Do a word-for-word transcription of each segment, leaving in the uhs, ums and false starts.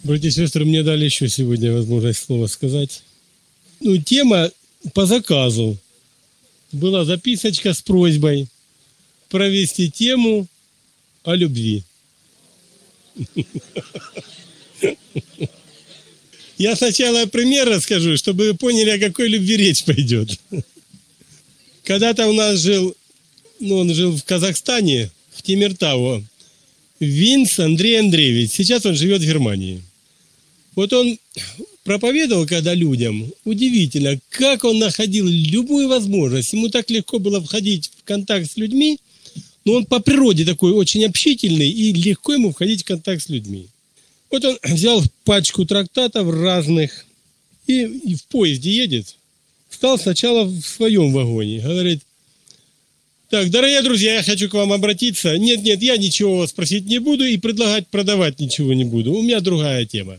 Братья и сестры, мне дали еще сегодня возможность слово сказать. Ну, тема по заказу. Была записочка с просьбой провести тему о любви. Я сначала пример расскажу, чтобы вы поняли, о какой любви речь пойдет. Когда-то у нас жил, ну, он жил в Казахстане, в Темиртау, Винс Андрей Андреевич. Сейчас он живет в Германии. Вот он проповедовал когда людям, удивительно, как он находил любую возможность. Ему так легко было входить в контакт с людьми, но он по природе такой очень общительный, и легко ему входить в контакт с людьми. Вот он взял пачку трактатов разных и, и в поезде едет. Встал сначала в своем вагоне. Говорит: так, дорогие друзья, я хочу к вам обратиться. Нет, нет, я ничего вас спросить не буду и предлагать продавать ничего не буду. У меня другая тема.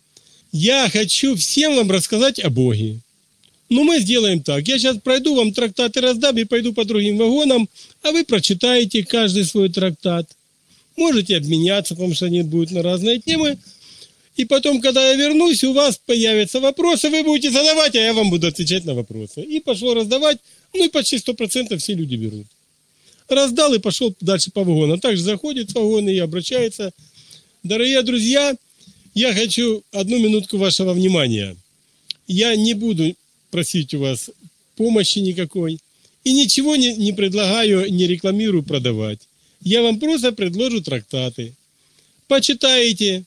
Я хочу всем вам рассказать о Боге. Ну, мы сделаем так. Я сейчас пройду, вам трактаты раздам и пойду по другим вагонам, а вы прочитаете каждый свой трактат. Можете обменяться, потому что они будут на разные темы. И потом, когда я вернусь, у вас появятся вопросы, вы будете задавать, а я вам буду отвечать на вопросы. И пошел раздавать, ну и почти сто процентов все люди берут. Раздал и пошел дальше по вагонам. Также заходит в вагоны и обращается: дорогие друзья, я хочу одну минутку вашего внимания. Я не буду просить у вас помощи никакой. И ничего не, не предлагаю, не рекламирую продавать. Я вам просто предложу трактаты. Почитаете.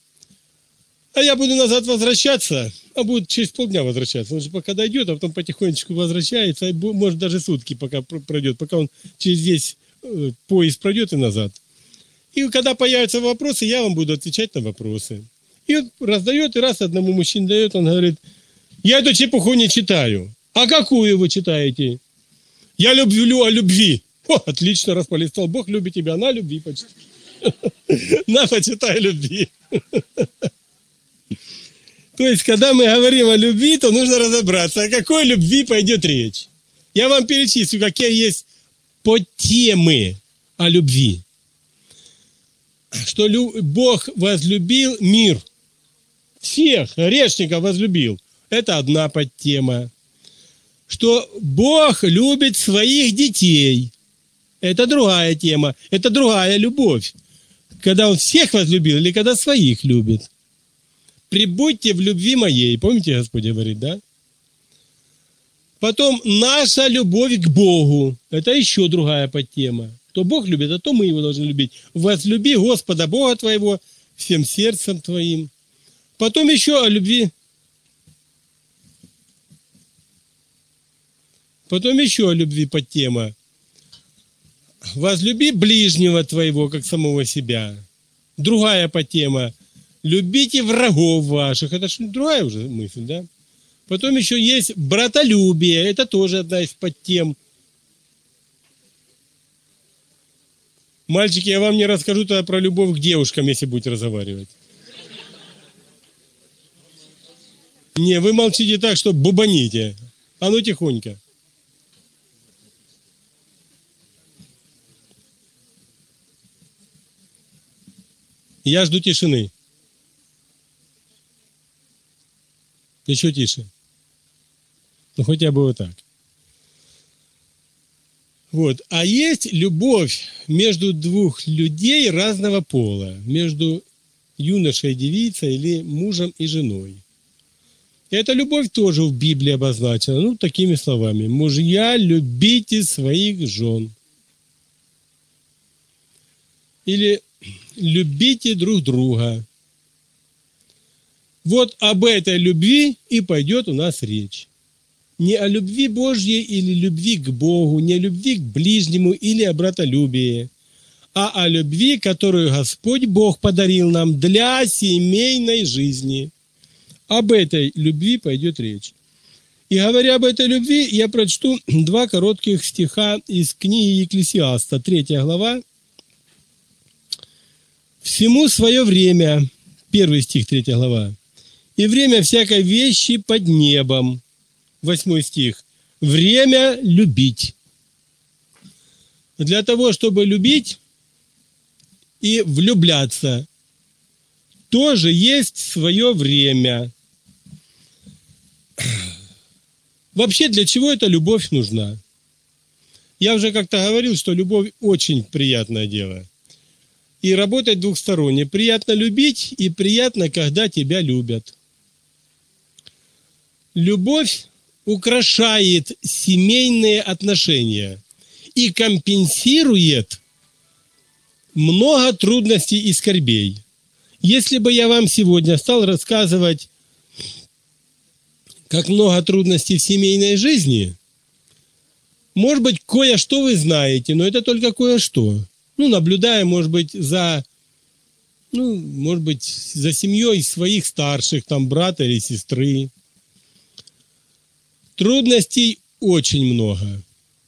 А я буду назад возвращаться, а будет через полдня возвращаться. Он же пока дойдет, а потом потихонечку возвращается. Может, даже сутки пока пройдет, пока он через весь э, поезд пройдет и назад. И когда появятся вопросы, я вам буду отвечать на вопросы. И он раздает, и раз одному мужчине дает, он говорит: я эту чепуху не читаю. А какую вы читаете? Я люблю о любви. О, отлично, раз полистал. Бог любит тебя, на любви почитай. На, почитай любви. То есть, когда мы говорим о любви, то нужно разобраться, о какой любви пойдет речь. Я вам перечислю, какие есть подтемы о любви. Что Бог возлюбил мир. Всех грешников возлюбил. Это одна подтема. Что Бог любит своих детей. Это другая тема. Это другая любовь. Когда Он всех возлюбил или когда своих любит. Прибудьте в любви моей. Помните, Господь говорит, да? Потом наша любовь к Богу. Это еще другая подтема. То Бог любит, а то мы Его должны любить. Возлюби Господа Бога твоего всем сердцем твоим. Потом еще о любви. Потом еще о любви подтема. Возлюби ближнего твоего, как самого себя. Другая подтема. Любите врагов ваших. Это же другая уже мысль, да? Потом еще есть братолюбие. Это тоже одна из подтем. Мальчики, я вам не расскажу тогда про любовь к девушкам, если будете разговаривать. Не, вы молчите так, что бубаните. А ну тихонько. Я жду тишины. Еще тише. Ну, хотя бы вот так. Вот. А есть любовь между двух людей разного пола. Между юношей и девицей или мужем и женой. И эта любовь тоже в Библии обозначена. Ну, такими словами. Мужья, любите своих жен. Или любите друг друга. Вот об этой любви и пойдет у нас речь. Не о любви Божьей или любви к Богу, не о любви к ближнему или о братолюбии, а о любви, которую Господь Бог подарил нам для семейной жизни. Об этой любви пойдет речь. И говоря об этой любви, я прочту два коротких стиха из книги Екклесиаста, третья глава. «Всему свое время», первый стих, третья глава, «и время всякой вещи под небом», восьмой стих, «время любить». Для того, чтобы любить и влюбляться, тоже есть свое время. Вообще, для чего эта любовь нужна? Я уже как-то говорил, что любовь очень приятное дело. И работать двухсторонне. Приятно любить и приятно, когда тебя любят. Любовь украшает семейные отношения и компенсирует много трудностей и скорбей. Если бы я вам сегодня стал рассказывать, как много трудностей в семейной жизни, может быть, кое-что вы знаете, но это только кое-что. Ну, наблюдая, может быть, за, ну, может быть, за семьей своих старших, там, брата или сестры. Трудностей очень много.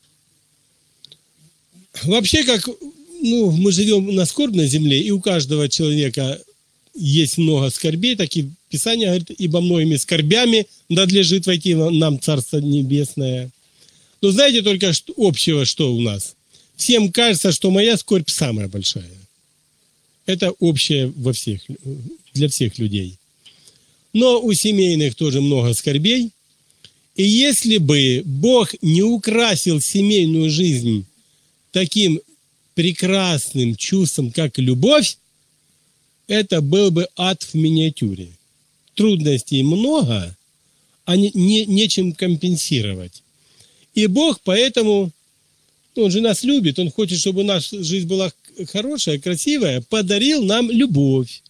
Вообще, как, ну, мы живем на скорбной земле, и у каждого человека есть много скорбей, так и Писание говорит, ибо многими скорбями надлежит войти нам Царство Небесное. Но знаете только что, общего, что у нас? Всем кажется, что моя скорбь самая большая. Это общее во всех, для всех людей. Но у семейных тоже много скорбей. И если бы Бог не украсил семейную жизнь таким прекрасным чувством, как любовь, это был бы ад в миниатюре. Трудностей много, а не, не, нечем компенсировать. И Бог поэтому, ну, Он же нас любит, Он хочет, чтобы наша жизнь была хорошая, красивая, подарил нам любовь.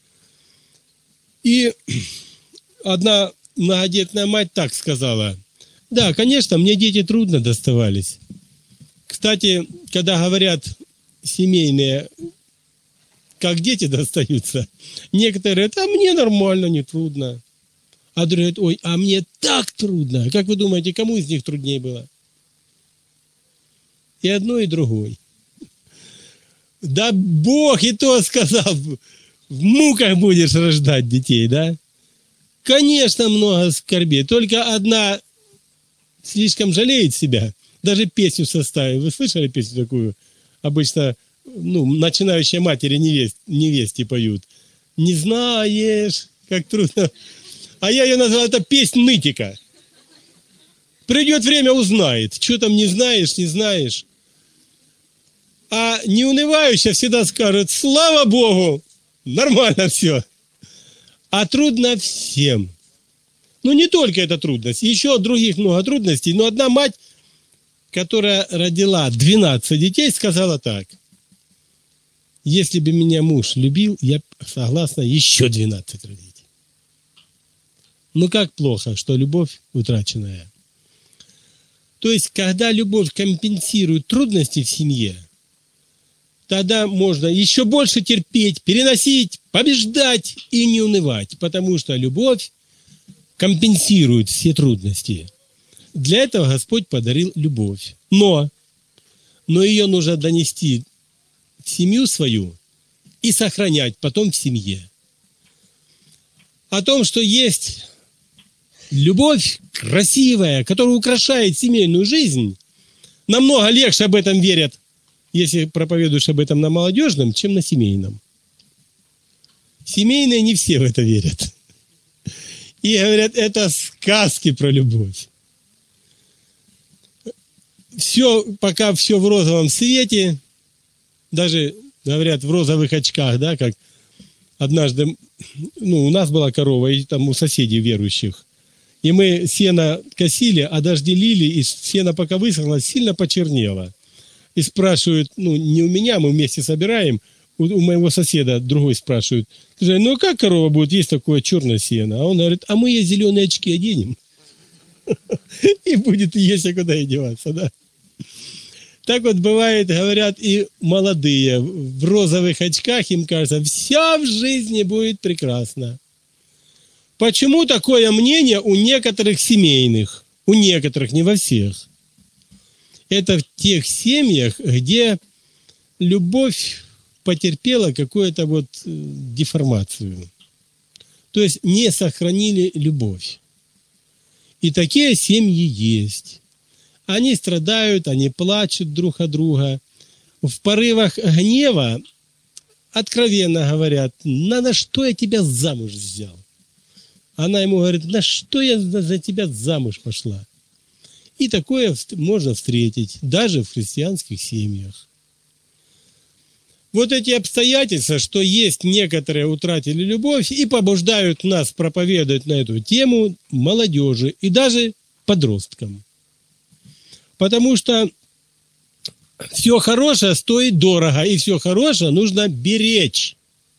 И одна многодетная мать так сказала: да, конечно, мне дети трудно доставались. Кстати, когда говорят семейные, как дети достаются, некоторые говорят, а мне нормально, не трудно. А другие говорят, ой, а мне так трудно. Как вы думаете, кому из них труднее было? И одной, и другой. Да Бог и то сказал, в муках будешь рождать детей, да? Конечно, много скорбей. Только одна слишком жалеет себя. Даже песню составила. Вы слышали песню такую? Обычно, ну, начинающие матери невест, невесте поют. Не знаешь, как трудно. А я ее назвал, это песнь нытика. Придет время, узнает. Что там не знаешь, не знаешь. А неунывающая всегда скажет, слава Богу, нормально все. А трудно всем. Ну, не только эта трудность. Еще других много трудностей. Но одна мать, которая родила двенадцать детей, сказала так. Если бы меня муж любил, я согласна еще двенадцать родить. Ну, как плохо, что любовь утраченная. То есть, когда любовь компенсирует трудности в семье, тогда можно еще больше терпеть, переносить, побеждать и не унывать, потому что любовь компенсирует все трудности. Для этого Господь подарил любовь. Но, но ее нужно донести в семью свою и сохранять потом в семье. О том, что есть любовь красивая, которая украшает семейную жизнь, намного легче об этом верят, если проповедуешь об этом на молодежном, чем на семейном. Семейные не все в это верят. И говорят, это сказки про любовь. Все, пока все в розовом свете, даже, говорят, в розовых очках, да, как однажды, ну, у нас была корова, и там у соседей верующих, и мы сено косили, а дожди лили, и сено пока высохло, сильно почернело. И спрашивают, ну, не у меня, мы вместе собираем, у, у моего соседа другой спрашивают, ну, как корова будет есть такое черное сено? А он говорит, а мы ей зеленые очки оденем. И будет есть, а куда ей деваться, да? Так вот бывает, говорят, и молодые в розовых очках, им кажется, вся в жизни будет прекрасно. Почему такое мнение у некоторых семейных? У некоторых, не во всех. Это в тех семьях, где любовь потерпела какую-то вот деформацию. То есть не сохранили любовь. И такие семьи есть. Они страдают, они плачут друг от друга. В порывах гнева откровенно говорят: на, на что я тебя замуж взял? Она ему говорит: на что я за, за тебя замуж пошла? И такое можно встретить даже в христианских семьях. Вот эти обстоятельства, что есть некоторые утратили любовь и побуждают нас проповедовать на эту тему молодежи и даже подросткам. Потому что все хорошее стоит дорого, и все хорошее нужно беречь.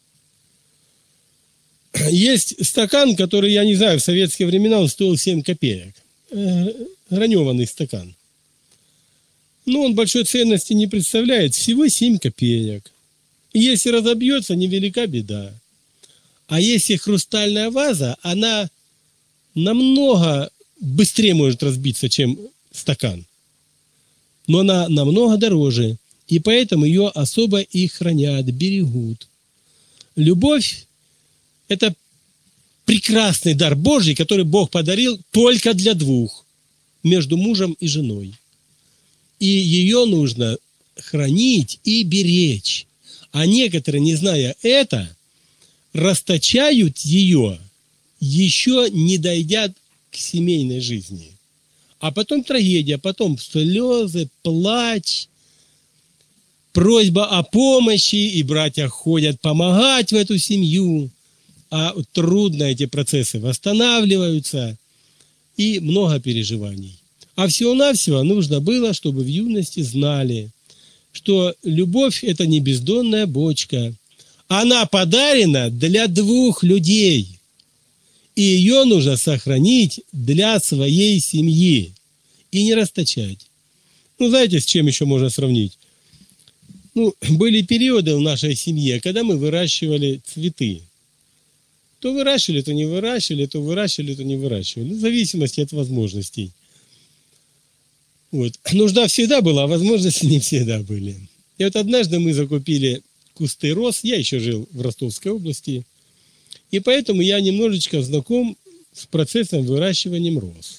Есть стакан, который, я не знаю, в советские времена он стоил семь копеек. Граненый стакан. Но он большой ценности не представляет, всего семь копеек. И если разобьется, невелика беда. А если хрустальная ваза, она намного быстрее может разбиться, чем стакан. Но она намного дороже, и поэтому ее особо и хранят, берегут. Любовь – это прекрасный дар Божий, который Бог подарил только для двух, между мужем и женой. И ее нужно хранить и беречь. А некоторые, не зная это, расточают ее, еще не дойдя к семейной жизни. А потом трагедия, потом слезы, плач, просьба о помощи, и братья ходят помогать в эту семью, а трудно эти процессы восстанавливаются, и много переживаний. А всего-навсего нужно было, чтобы в юности знали, что любовь – это не бездонная бочка. Она подарена для двух людей. И ее нужно сохранить для своей семьи. И не расточать. Ну, знаете, с чем еще можно сравнить? Ну, были периоды в нашей семье, когда мы выращивали цветы. То выращивали, то не выращивали, то выращивали, то не выращивали. Ну, в зависимости от возможностей. Вот. Нужда всегда была, а возможности не всегда были. И вот однажды мы закупили кусты роз. Я еще жил в Ростовской области. И поэтому я немножечко знаком с процессом выращивания роз.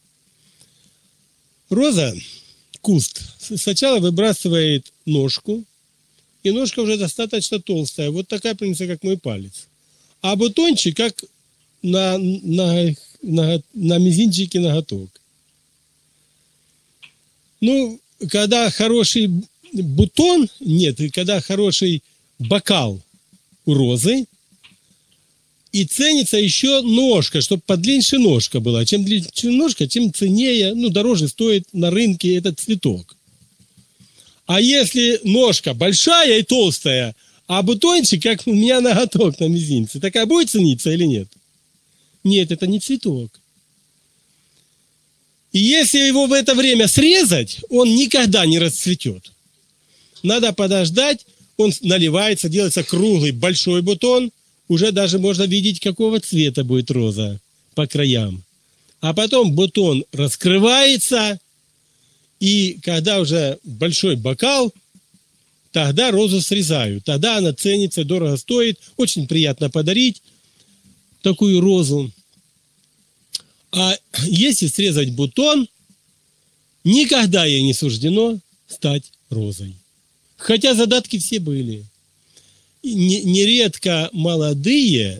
Роза, куст, сначала выбрасывает ножку. И ножка уже достаточно толстая. Вот такая, примерно, как мой палец. А бутончик, как на, на, на, на мизинчике ноготок. Ну, когда хороший бутон, нет, когда хороший бокал у розы, и ценится еще ножка, чтобы подлиннее ножка была. Чем длиннее ножка, тем ценнее, ну, дороже стоит на рынке этот цветок. А если ножка большая и толстая, а бутончик, как у меня ноготок на мизинце, такая будет цениться или нет? Нет, это не цветок. И если его в это время срезать, он никогда не расцветет. Надо подождать, он наливается, делается круглый, большой бутон, уже даже можно видеть, какого цвета будет роза по краям. А потом бутон раскрывается, и когда уже большой бокал, тогда розу срезают. Тогда она ценится, дорого стоит, очень приятно подарить такую розу. А если срезать бутон, никогда ей не суждено стать розой. Хотя задатки все были. Нередко молодые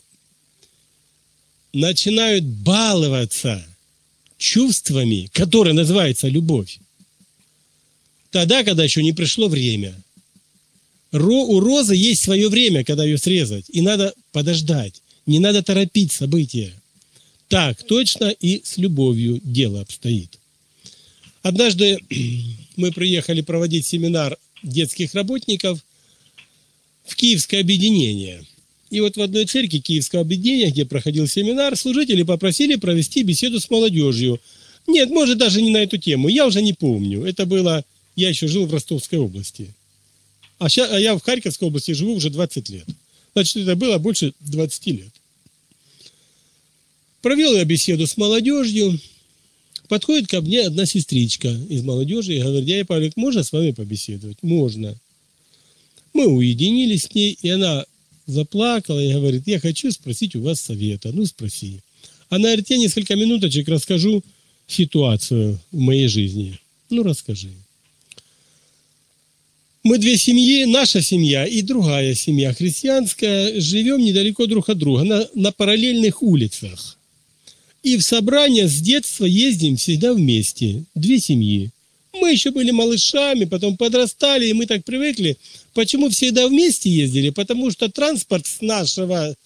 начинают баловаться чувствами, которые называются любовь. Тогда, когда еще не пришло время. У розы есть свое время, когда ее срезать. И надо подождать. Не надо торопить события. Так точно и с любовью дело обстоит. Однажды мы приехали проводить семинар детских работников в Киевское объединение. И вот в одной церкви Киевского объединения, где проходил семинар, служители попросили провести беседу с молодежью. Нет, может, даже не на эту тему. Я уже не помню. Это было... Я еще жил в Ростовской области. А, сейчас, а я в Харьковской области живу уже двадцать лет. Значит, это было больше двадцати лет. Провел я беседу с молодежью. Подходит ко мне одна сестричка из молодежи и говорит: дядя Павлик, можно с вами побеседовать? Можно. Мы уединились с ней, и она заплакала и говорит: я хочу спросить у вас совета. Ну, спроси. Она говорит: я несколько минуточек расскажу ситуацию в моей жизни. Ну, расскажи. Мы две семьи, наша семья и другая семья христианская, живем недалеко друг от друга, на, на параллельных улицах. И в собрания с детства ездим всегда вместе, две семьи. Мы еще были малышами, потом подрастали, и мы так привыкли. Почему всегда вместе ездили? Потому что транспорт с нашего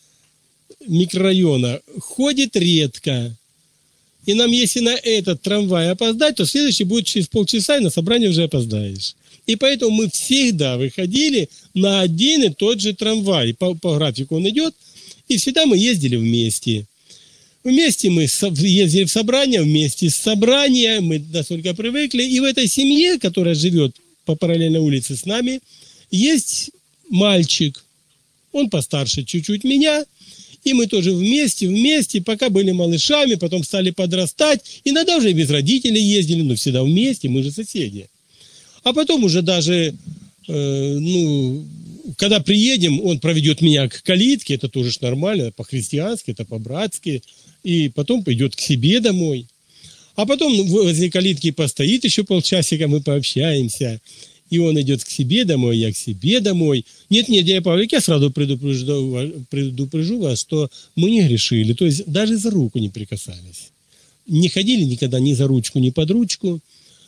микрорайона ходит редко. И нам, если на этот трамвай опоздать, то следующий будет через полчаса, и на собрание уже опоздаешь. И поэтому мы всегда выходили на один и тот же трамвай. По, по графику он идет, и всегда мы ездили вместе. Вместе мы ездили в собрания, вместе с собрания, мы настолько привыкли. И в этой семье, которая живет по параллельной улице с нами, есть мальчик. Он постарше чуть-чуть меня. И мы тоже вместе, вместе, пока были малышами, потом стали подрастать. Иногда уже без родителей ездили, но всегда вместе, мы же соседи. А потом уже даже, э, ну, когда приедем, он проведет меня к калитке, это тоже ж нормально, по-христиански, это по-братски. И потом пойдет к себе домой. А потом возле калитки постоит еще полчасика, мы пообщаемся. И он идет к себе домой, я к себе домой. Нет-нет, дядя Павлик, я сразу предупрежу, предупрежу вас, что мы не грешили. То есть даже за руку не прикасались. Не ходили никогда ни за ручку, ни под ручку.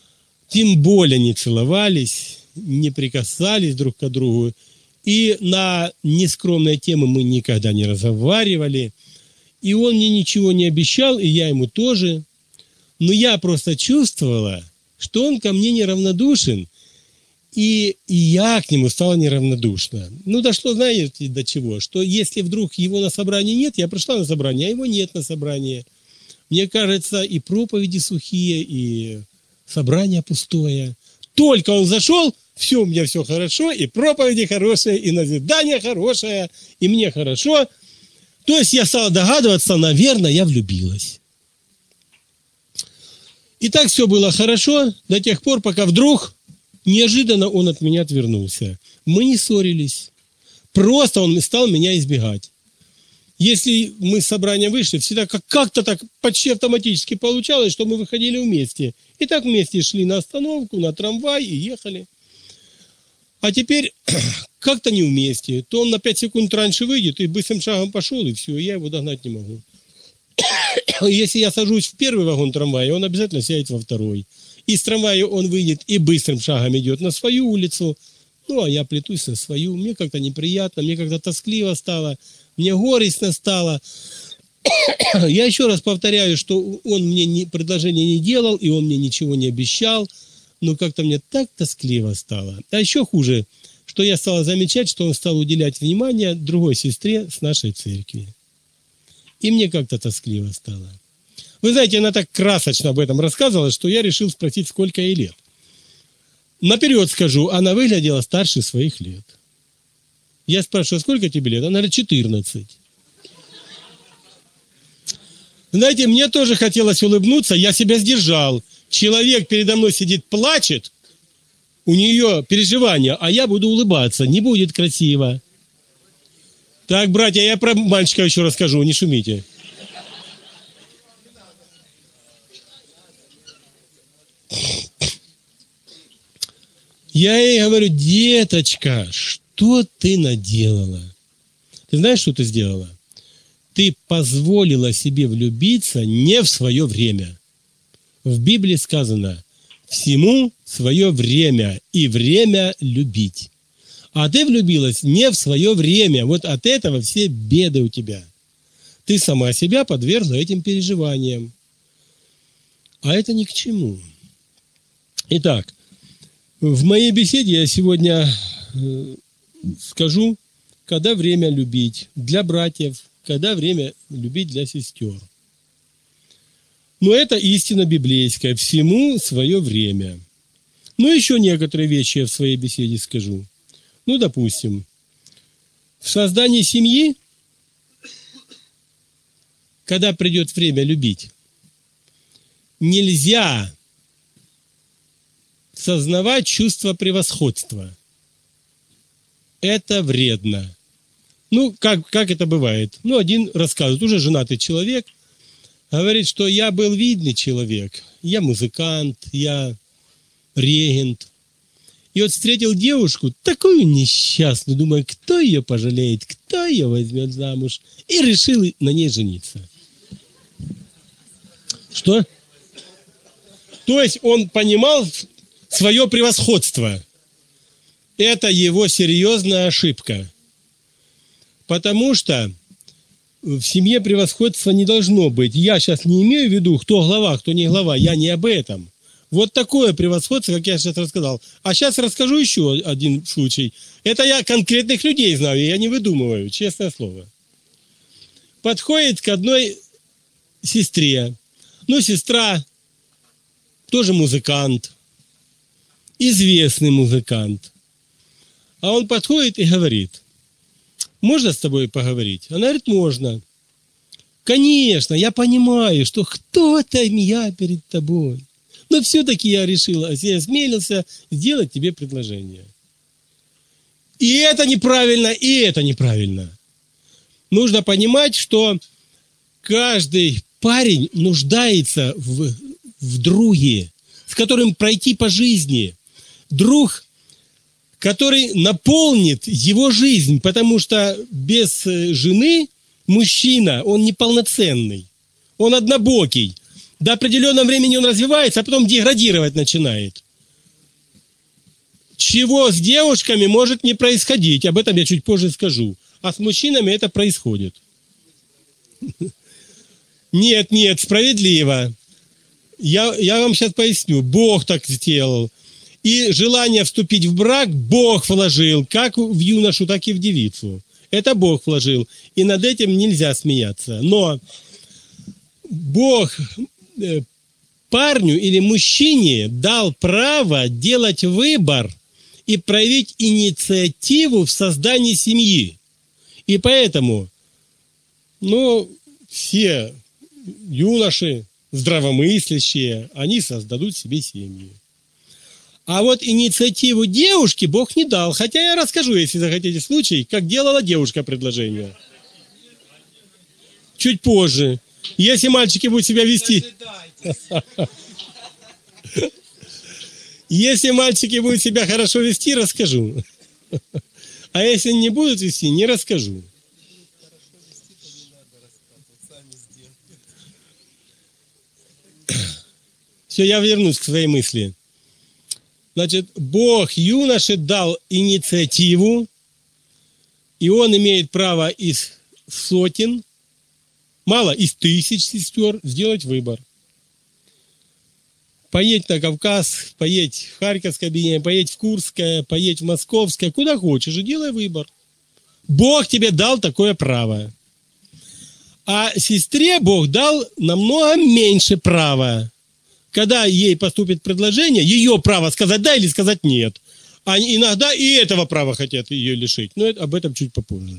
Тем более не целовались, не прикасались друг к другу. И на нескромные темы мы никогда не разговаривали. И он мне ничего не обещал, и я ему тоже. Но я просто чувствовала, что он ко мне неравнодушен. И, и я к нему стала неравнодушна. Ну, дошло, знаете, до чего? Что если вдруг его на собрании нет, я пришла на собрание, а его нет на собрании. Мне кажется, и проповеди сухие, и собрание пустое. Только он зашел, все, у меня все хорошо, и проповеди хорошие, и назидание хорошее, и мне хорошо. То есть я стала догадываться, наверное, я влюбилась. И так все было хорошо до тех пор, пока вдруг неожиданно он от меня отвернулся. Мы не ссорились. Просто он стал меня избегать. Если мы с собрания вышли, всегда как-то так почти автоматически получалось, что мы выходили вместе. И так вместе шли на остановку, на трамвай и ехали. А теперь как-то не вместе. То он на пять секунд раньше выйдет и быстрым шагом пошел, и все, я его догнать не могу. Если я сажусь в первый вагон трамвая, он обязательно сядет во второй. Из трамвая он выйдет и быстрым шагом идет на свою улицу. Ну, а я плетусь на свою. Мне как-то неприятно, мне как-то тоскливо стало, мне горестно стало. Я еще раз повторяю, что он мне не, предложение не делал, и он мне ничего не обещал. Но как-то мне так тоскливо стало. А еще хуже, что я стала замечать, что он стал уделять внимание другой сестре с нашей церкви. И мне как-то тоскливо стало. Вы знаете, она так красочно об этом рассказывала, что я решил спросить, сколько ей лет. Наперед скажу, она выглядела старше своих лет. Я спрашиваю, сколько тебе лет? Она говорит, четырнадцать. Знаете, мне тоже хотелось улыбнуться, я себя сдержал. Человек передо мной сидит, плачет, у нее переживания, а я буду улыбаться, не будет красиво. Так, братья, я про мальчика еще расскажу, не шумите. Я ей говорю, деточка, что ты наделала? Ты знаешь, что ты сделала? Ты позволила себе влюбиться не в свое время. В Библии сказано, всему свое время, и время любить. А ты влюбилась не в свое время. Вот от этого все беды у тебя. Ты сама себя подвергла этим переживаниям. А это ни к чему. Итак, в моей беседе я сегодня скажу, когда время любить для братьев, когда время любить для сестер. Но это истина библейская. Всему свое время. Ну, еще некоторые вещи я в своей беседе скажу. Ну, допустим, в создании семьи, когда придет время любить, нельзя сознавать чувство превосходства. Это вредно. Ну, как, как это бывает? Ну, один рассказывает, уже женатый человек, говорит, что я был видный человек, я музыкант, я регент. И вот встретил девушку, такую несчастную, думаю, кто ее пожалеет, кто ее возьмет замуж, и решил на ней жениться. Что? То есть он понимал свое превосходство. Это его серьезная ошибка. Потому что в семье превосходства не должно быть. Я сейчас не имею в виду, кто глава, кто не глава. Я не об этом. Вот такое превосходство, как я сейчас рассказал. А сейчас расскажу еще один случай. Это я конкретных людей знаю, я не выдумываю, честное слово. Подходит к одной сестре. Ну, сестра тоже музыкант, известный музыкант. А он подходит и говорит: можно с тобой поговорить? Она говорит: можно. Конечно, я понимаю, что кто-то я перед тобой. Но все-таки я решил, я осмелился сделать тебе предложение. И это неправильно, и это неправильно. Нужно понимать, что каждый парень нуждается в, в друге, с которым пройти по жизни. Друг, который наполнит его жизнь, потому что без жены мужчина, он неполноценный, он однобокий. До определенного времени он развивается, а потом деградировать начинает. Чего с девушками может не происходить, об этом я чуть позже скажу. А с мужчинами это происходит. Нет, нет, справедливо. Я, я вам сейчас поясню. Бог так сделал. И желание вступить в брак Бог вложил, как в юношу, так и в девицу. Это Бог вложил. И над этим нельзя смеяться. Но Бог парню или мужчине дал право делать выбор и проявить инициативу в создании семьи. И поэтому, ну, все юноши, здравомыслящие, они создадут себе семьи. А вот инициативу девушки Бог не дал. Хотя я расскажу, если захотите, случай, как делала девушка предложение. Чуть позже. Если мальчики будут себя вести... Если мальчики будут себя хорошо вести, расскажу. А если не будут вести, не расскажу. Все, я вернусь к своей мысли. Значит, Бог юноше дал инициативу, и он имеет право из сотен, мало, из тысяч сестер сделать выбор. Поедь на Кавказ, поедь в Харьковское объединение, поедь в Курское, поедь в Московское, куда хочешь, и делай выбор. Бог тебе дал такое право. А сестре Бог дал намного меньше права. Когда ей поступит предложение, ее право сказать да или сказать нет. А иногда и этого права хотят ее лишить. Но это, об этом чуть попозже.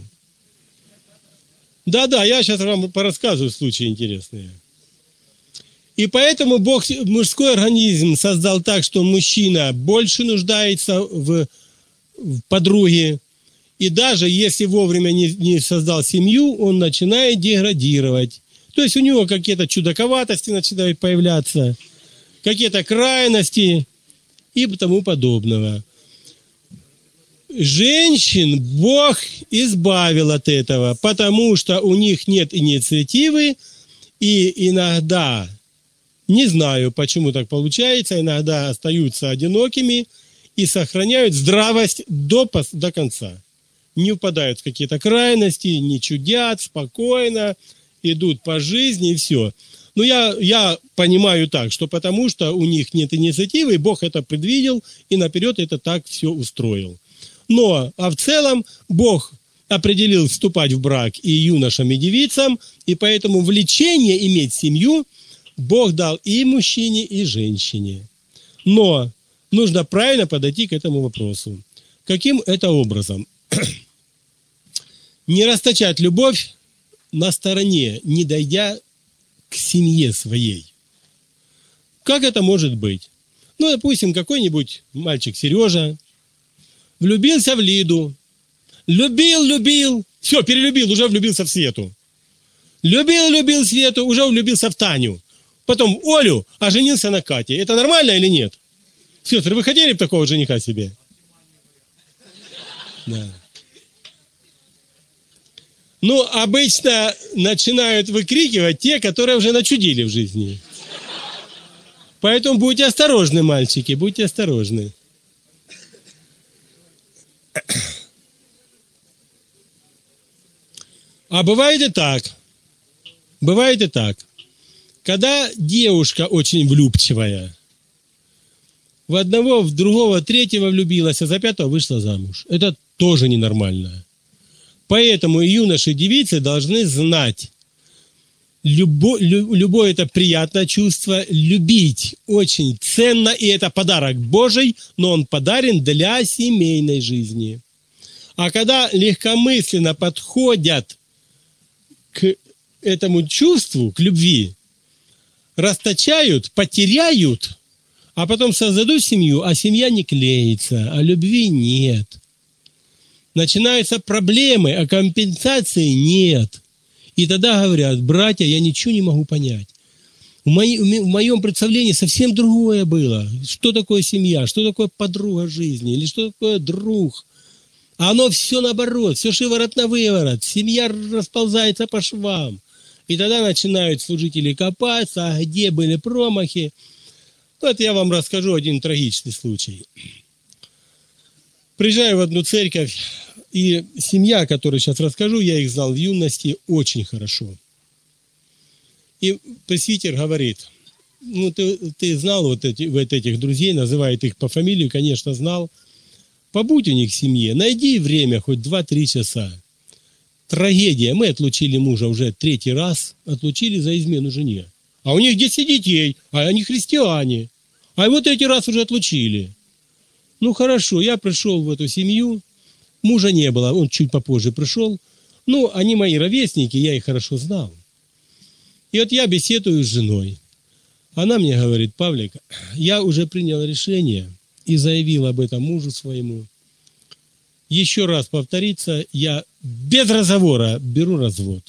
Да-да, я сейчас вам порассказываю случаи интересные. И поэтому Бог мужской организм создал так, что мужчина больше нуждается в, в подруге. И даже если вовремя не, не создал семью, он начинает деградировать. То есть у него какие-то чудаковатости начинают появляться, какие-то крайности и тому подобного. Женщин Бог избавил от этого, потому что у них нет инициативы, и иногда, не знаю, почему так получается, иногда остаются одинокими и сохраняют здравость до, до конца. Не упадают в какие-то крайности, не чудят, спокойно идут по жизни и все. Но я, я понимаю так, что потому что у них нет инициативы, Бог это предвидел и наперед это так все устроил. Но, а в целом, Бог определил вступать в брак и юношам, и девицам, и поэтому влечение иметь семью Бог дал и мужчине, и женщине. Но нужно правильно подойти к этому вопросу. Каким это образом? Не расточать любовь на стороне, не дойдя к семье своей. Как это может быть? Ну, допустим, какой-нибудь мальчик Сережа влюбился в Лиду. Любил, любил. Все, перелюбил, уже влюбился в Свету. Любил, любил Свету, уже влюбился в Таню. Потом Олю, а женился на Кате. Это нормально или нет? Сестры, вы хотели бы такого жениха себе? Да. Ну, обычно начинают выкрикивать те, которые уже начудили в жизни. Поэтому будьте осторожны, мальчики, будьте осторожны. А бывает и так. Бывает и так. Когда девушка очень влюбчивая, в одного, в другого, в третьего влюбилась, а за пятого вышла замуж. Это тоже ненормально. Поэтому и юноши, и девицы должны знать, любо, лю, любое это приятное чувство, любить очень ценно, и это подарок Божий, но он подарен для семейной жизни. А когда легкомысленно подходят к этому чувству, к любви, расточают, потеряют, а потом создадут семью, а семья не клеится, а любви нет. Начинаются проблемы, а компенсации нет. И тогда говорят: братья, я ничего не могу понять. В, мои, в моем представлении совсем другое было. Что такое семья, что такое подруга жизни, или что такое друг. А оно все наоборот, все шиворот на выворот. Семья расползается по швам. И тогда начинают служители копаться, а где были промахи. Вот я вам расскажу один трагичный случай. Приезжаю в одну церковь, и семья, которую сейчас расскажу, я их знал в юности очень хорошо. И пресвитер говорит: ну ты, ты знал вот, эти, вот этих друзей, называет их по фамилии, конечно, знал. Побудь у них в семье, найди время, хоть два-три часа. Трагедия. Мы отлучили мужа уже третий раз, отлучили за измену жене. А у них десять детей, а они христиане. А вот третий раз уже отлучили. Ну хорошо, я пришел в эту семью, мужа не было, он чуть попозже пришел. Ну, они мои ровесники, я их хорошо знал. И вот я беседую с женой. Она мне говорит: Павлик, я уже принял решение и заявил об этом мужу своему. Еще раз повторится, я без разговора беру развод.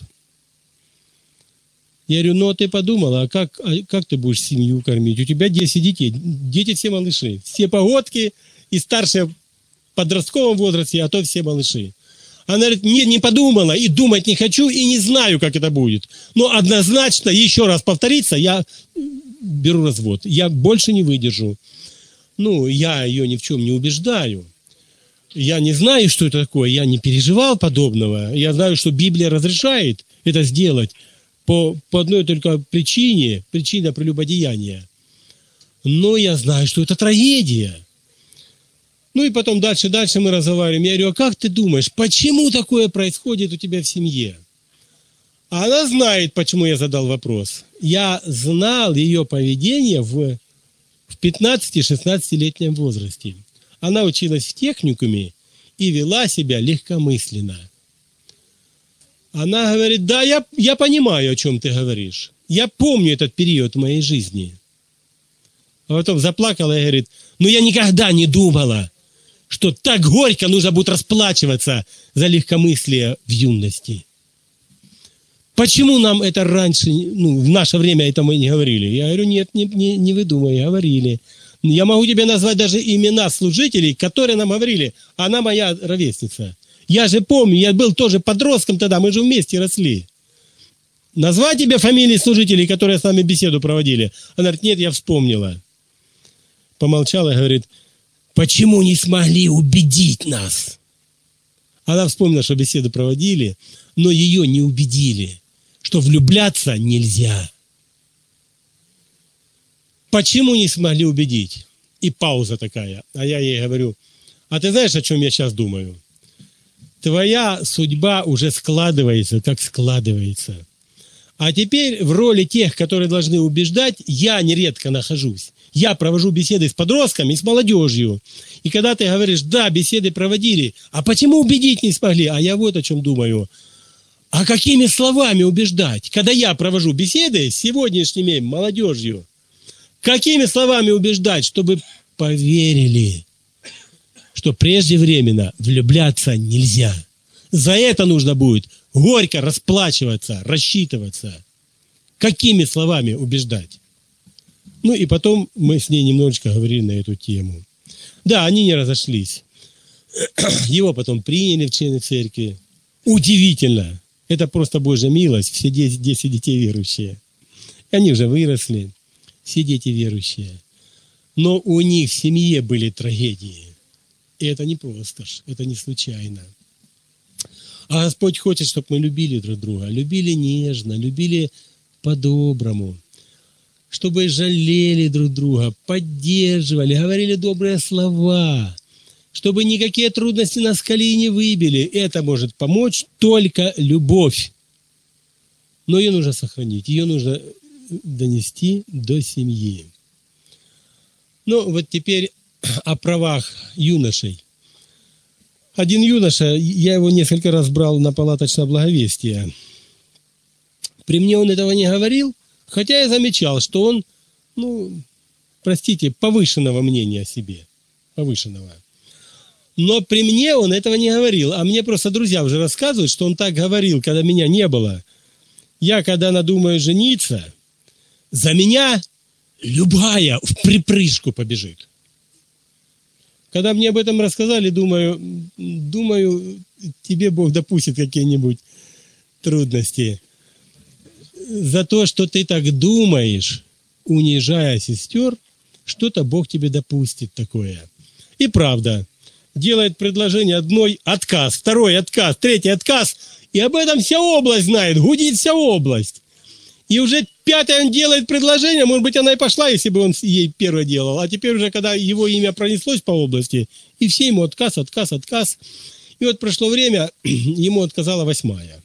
Я говорю: ну, а ты подумала, а как, а как ты будешь семью кормить? У тебя десять детей, дети все малыши, все погодки, и старшие в подростковом возрасте, а то все малыши. Она говорит: нет, не подумала, и думать не хочу, и не знаю, как это будет. Но однозначно, еще раз повторится, я беру развод. Я больше не выдержу. Ну, я ее ни в чем не убеждаю. Я не знаю, что это такое, я не переживал подобного. Я знаю, что Библия разрешает это сделать по, по одной только причине, причина прелюбодеяния. Но я знаю, что это трагедия. Ну и потом дальше, дальше мы разговариваем. Я говорю: а как ты думаешь, почему такое происходит у тебя в семье? А она знает, почему я задал вопрос. Я знал ее поведение в, в пятнадцати-шестнадцатилетнем возрасте. Она училась в техникуме и вела себя легкомысленно. Она говорит: да, я, я понимаю, о чем ты говоришь. Я помню этот период в моей жизни. А потом заплакала и говорит: ну я никогда не думала, что так горько нужно будет расплачиваться за легкомыслие в юности. Почему нам это раньше, ну, в наше время это мы не говорили? Я говорю: нет, не, не, не выдумай, говорили. Я могу тебе назвать даже имена служителей, которые нам говорили. Она моя ровесница. Я же помню, я был тоже подростком тогда, мы же вместе росли. Назвать тебе фамилии служителей, которые с нами беседу проводили? Она говорит: нет, я вспомнила. Помолчала и говорит: почему не смогли убедить нас? Она вспомнила, что беседу проводили, но ее не убедили, что влюбляться нельзя. Почему не смогли убедить? И пауза такая. А я ей говорю: а ты знаешь, о чем я сейчас думаю? Твоя судьба уже складывается, как складывается. А теперь в роли тех, которые должны убеждать, я нередко нахожусь. Я провожу беседы с подростками, с молодежью. И когда ты говоришь: да, беседы проводили, а почему убедить не смогли? А я вот о чем думаю. А какими словами убеждать? Когда я провожу беседы с сегодняшними молодежью, какими словами убеждать, чтобы поверили, что преждевременно влюбляться нельзя? За это нужно будет горько расплачиваться, рассчитываться. Какими словами убеждать? Ну и потом мы с ней немножечко говорили на эту тему. Да, они не разошлись. Его потом приняли в члены церкви. Удивительно! Это просто Божья милость. Все десять детей верующие. Они уже выросли. Все дети верующие. Но у них в семье были трагедии. И это не просто, это не случайно. А Господь хочет, чтобы мы любили друг друга. Любили нежно, любили по-доброму. Чтобы жалели друг друга, поддерживали, говорили добрые слова. Чтобы никакие трудности нас с колеи не выбили. Это может помочь только любовь. Но ее нужно сохранить, ее нужно донести до семьи. Ну, вот теперь о правах юношей. Один юноша, я его несколько раз брал на палаточное благовестие. При мне он этого не говорил, хотя я замечал, что он, ну, простите, повышенного мнения о себе. Повышенного. Но при мне он этого не говорил. А мне просто друзья уже рассказывают, что он так говорил, когда меня не было. Я, когда надумаю жениться, за меня любая в припрыжку побежит. Когда мне об этом рассказали, думаю, думаю, тебе Бог допустит какие-нибудь трудности. За то, что ты так думаешь, унижая сестер, что-то Бог тебе допустит такое. И правда, делает предложение одной – отказ, второй – отказ, третий – отказ. И об этом вся область знает, гудит вся область. И уже пятое он делает предложение, может быть, она и пошла, если бы он ей первое делал. А теперь уже, когда его имя пронеслось по области, и все ему отказ, отказ, отказ. И вот прошло время, ему отказала восьмая.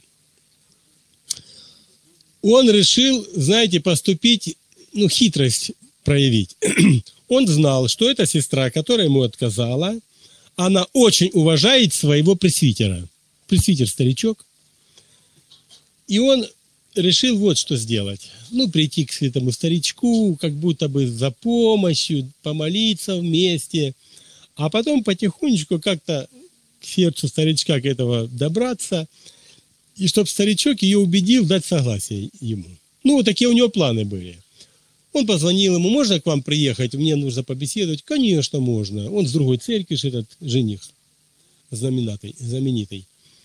Он решил, знаете, поступить, ну, хитрость проявить. Он знал, что эта сестра, которая ему отказала, она очень уважает своего пресвитера. Пресвитер-старичок. И он решил вот что сделать. Ну, прийти к этому старичку, как будто бы за помощью, помолиться вместе, а потом потихонечку как-то к сердцу старичка к этого добраться, и чтобы старичок ее убедил дать согласие ему. Ну, вот такие у него планы были. Он позвонил ему: можно к вам приехать, мне нужно побеседовать. Конечно, можно. Он с другой церкви, этот жених знаменитый, знаменитый.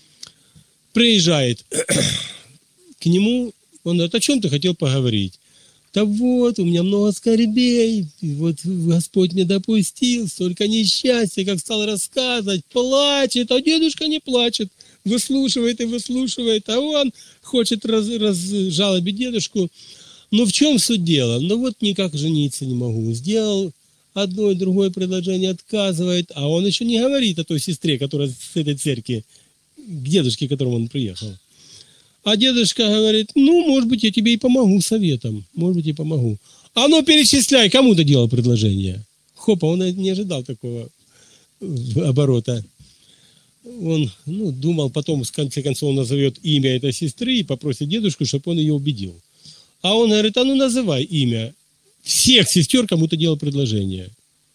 Приезжает к нему, он говорит: о чем ты хотел поговорить? Да вот, у меня много скорбей, вот Господь мне допустил, столько несчастья, как стал рассказывать, плачет, а дедушка не плачет, выслушивает и выслушивает, а он хочет раз, разжалобить дедушку. Ну, в чем суть дела? Ну, вот никак жениться не могу. Сделал одно и другое предложение, отказывает, а он еще не говорит о той сестре, которая с этой церкви, к дедушке, к которому он приехал. А дедушка говорит: ну, может быть, я тебе и помогу советом. Может быть, и помогу. А ну, перечисляй, кому ты делал предложение. Хопа, он не ожидал такого оборота. Он, ну, думал, потом, в конце концов, он назовет имя этой сестры и попросит дедушку, чтобы он ее убедил. А он говорит: а ну, называй имя всех сестер, кому ты делал предложение.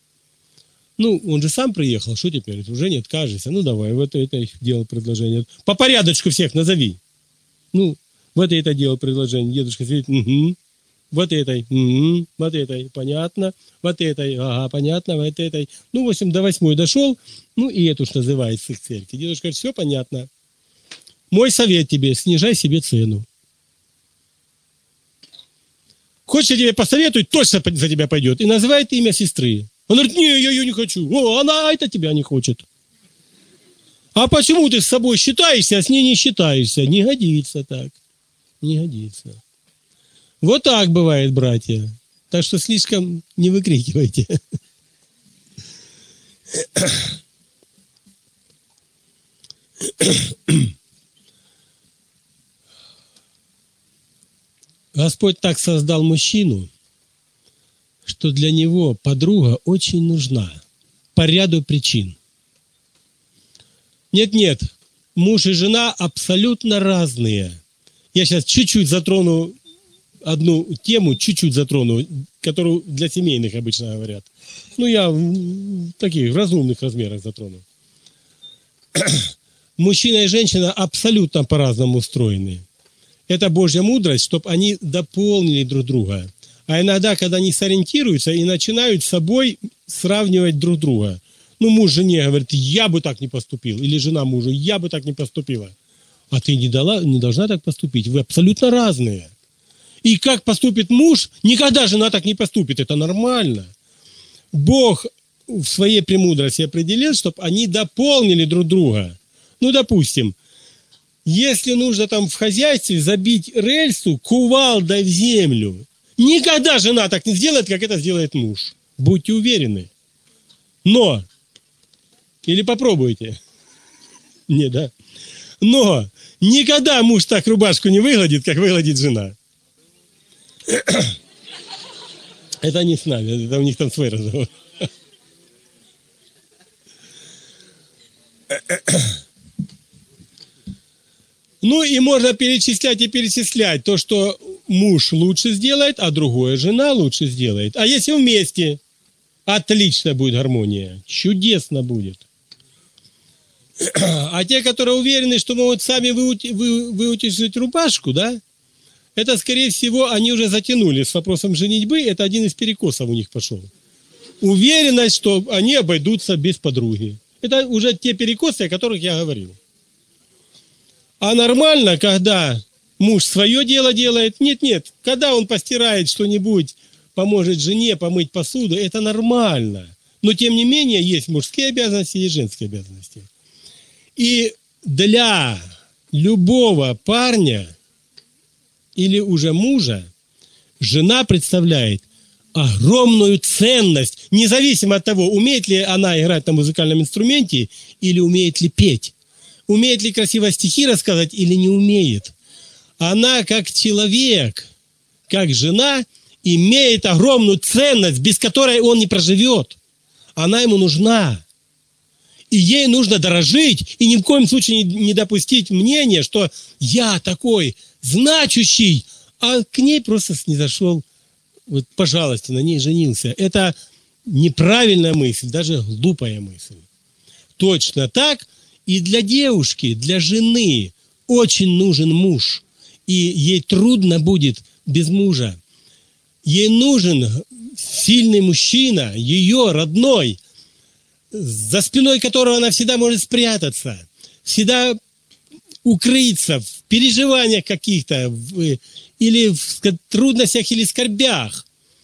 Ну, он же сам приехал, что теперь? Уже не откажешься. Ну, давай, вот это их делал предложение. По порядочку всех назови. Ну, вот это делал предложение. Дедушка сидит: угу. Вот этой, угу. Вот этой, понятно. Вот этой, ага, понятно. Вот этой. Ну, восемь до восьмой дошел. Ну, и эту ж называет с их церкви. Дедушка говорит: все понятно. Мой совет тебе: снижай себе цену. Хочешь, я тебе посоветую, точно за тебя пойдет. И называет имя сестры. Он говорит: не, я ее не хочу. О, она это тебя не хочет. А почему ты с собой считаешься, а с ней не считаешься? Не годится так. Не годится. Вот так бывает, братья. Так что слишком не выкрикивайте. Господь так создал мужчину, что для него подруга очень нужна по ряду причин. Нет-нет, муж и жена абсолютно разные. Я сейчас чуть-чуть затрону одну тему, чуть-чуть затрону, которую для семейных обычно говорят. Ну, я в таких разумных размерах затрону. Мужчина и женщина абсолютно по-разному устроены. Это Божья мудрость, чтобы они дополнили друг друга. А иногда, когда они сориентируются и начинают с собой сравнивать друг друга. Ну, муж жене говорит, я бы так не поступил. Или жена мужу, я бы так не поступила. А ты не, дала, не должна так поступить. Вы абсолютно разные. И как поступит муж, никогда жена так не поступит. Это нормально. Бог в своей премудрости определил, чтобы они дополнили друг друга. Ну, допустим, если нужно там в хозяйстве забить рельсу кувалдой в землю, никогда жена так не сделает, как это сделает муж. Будьте уверены. Но, или попробуйте. Не, да? Но никогда муж так рубашку не выгладит, как выгладит жена. Это не с нами, это у них там свой разговор. Ну и можно перечислять и перечислять то, что муж лучше сделает, а другое жена лучше сделает. А если вместе, отлично будет гармония, чудесно будет. А те, которые уверены, что могут сами выутюжить рубашку, да, это, скорее всего, они уже затянули с вопросом женитьбы, это один из перекосов у них пошел. Уверенность, что они обойдутся без подруги. Это уже те перекосы, о которых я говорил. А нормально, когда муж свое дело делает, нет-нет, когда он постирает что-нибудь, поможет жене помыть посуду, это нормально. Но, тем не менее, есть мужские обязанности и женские обязанности. И для любого парня или уже мужа жена представляет огромную ценность, независимо от того, умеет ли она играть на музыкальном инструменте или умеет ли петь, умеет ли красиво стихи рассказать или не умеет. Она как человек, как жена, имеет огромную ценность, без которой он не проживет. Она ему нужна. И ей нужно дорожить, и ни в коем случае не, не допустить мнения, что я такой значущий, а к ней просто снизошел, вот, пожалуйста, на ней женился. Это неправильная мысль, даже глупая мысль. Точно так и для девушки, для жены очень нужен муж, и ей трудно будет без мужа. Ей нужен сильный мужчина, ее родной, за спиной которого она всегда может спрятаться, всегда укрыться в переживаниях каких-то, в, или в трудностях, или скорбях,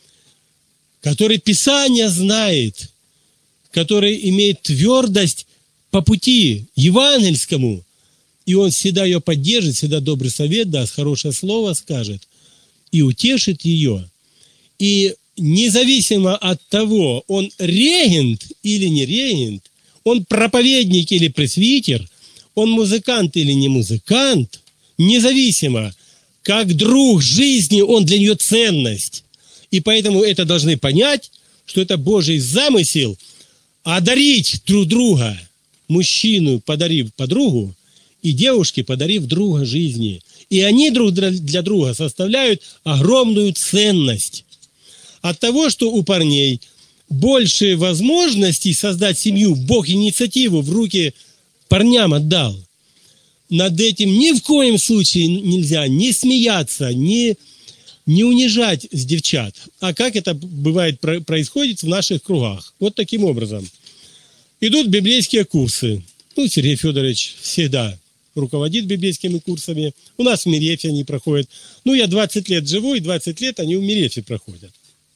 который Писание знает, который имеет твердость по пути евангельскому, и он всегда ее поддержит, всегда добрый совет даст, хорошее слово скажет, и утешит ее. И независимо от того, он регент или не регент, он проповедник или пресвитер, он музыкант или не музыкант, независимо, как друг жизни, он для нее ценность. И поэтому это должны понять, что это Божий замысел, одарить друг друга, мужчину подарив подругу, и девушке подарив друга жизни. И они друг для друга составляют огромную ценность. От того, что у парней больше возможностей создать семью, Бог инициативу в руки парням отдал. Над этим ни в коем случае нельзя не смеяться, не, не унижать с девчат. А как это бывает, происходит в наших кругах? Вот таким образом. Идут библейские курсы. Ну, Сергей Федорович всегда руководит библейскими курсами. У нас в Мирефе они проходят. Ну, я двадцать лет живу, и двадцать лет они в Мирефе проходят.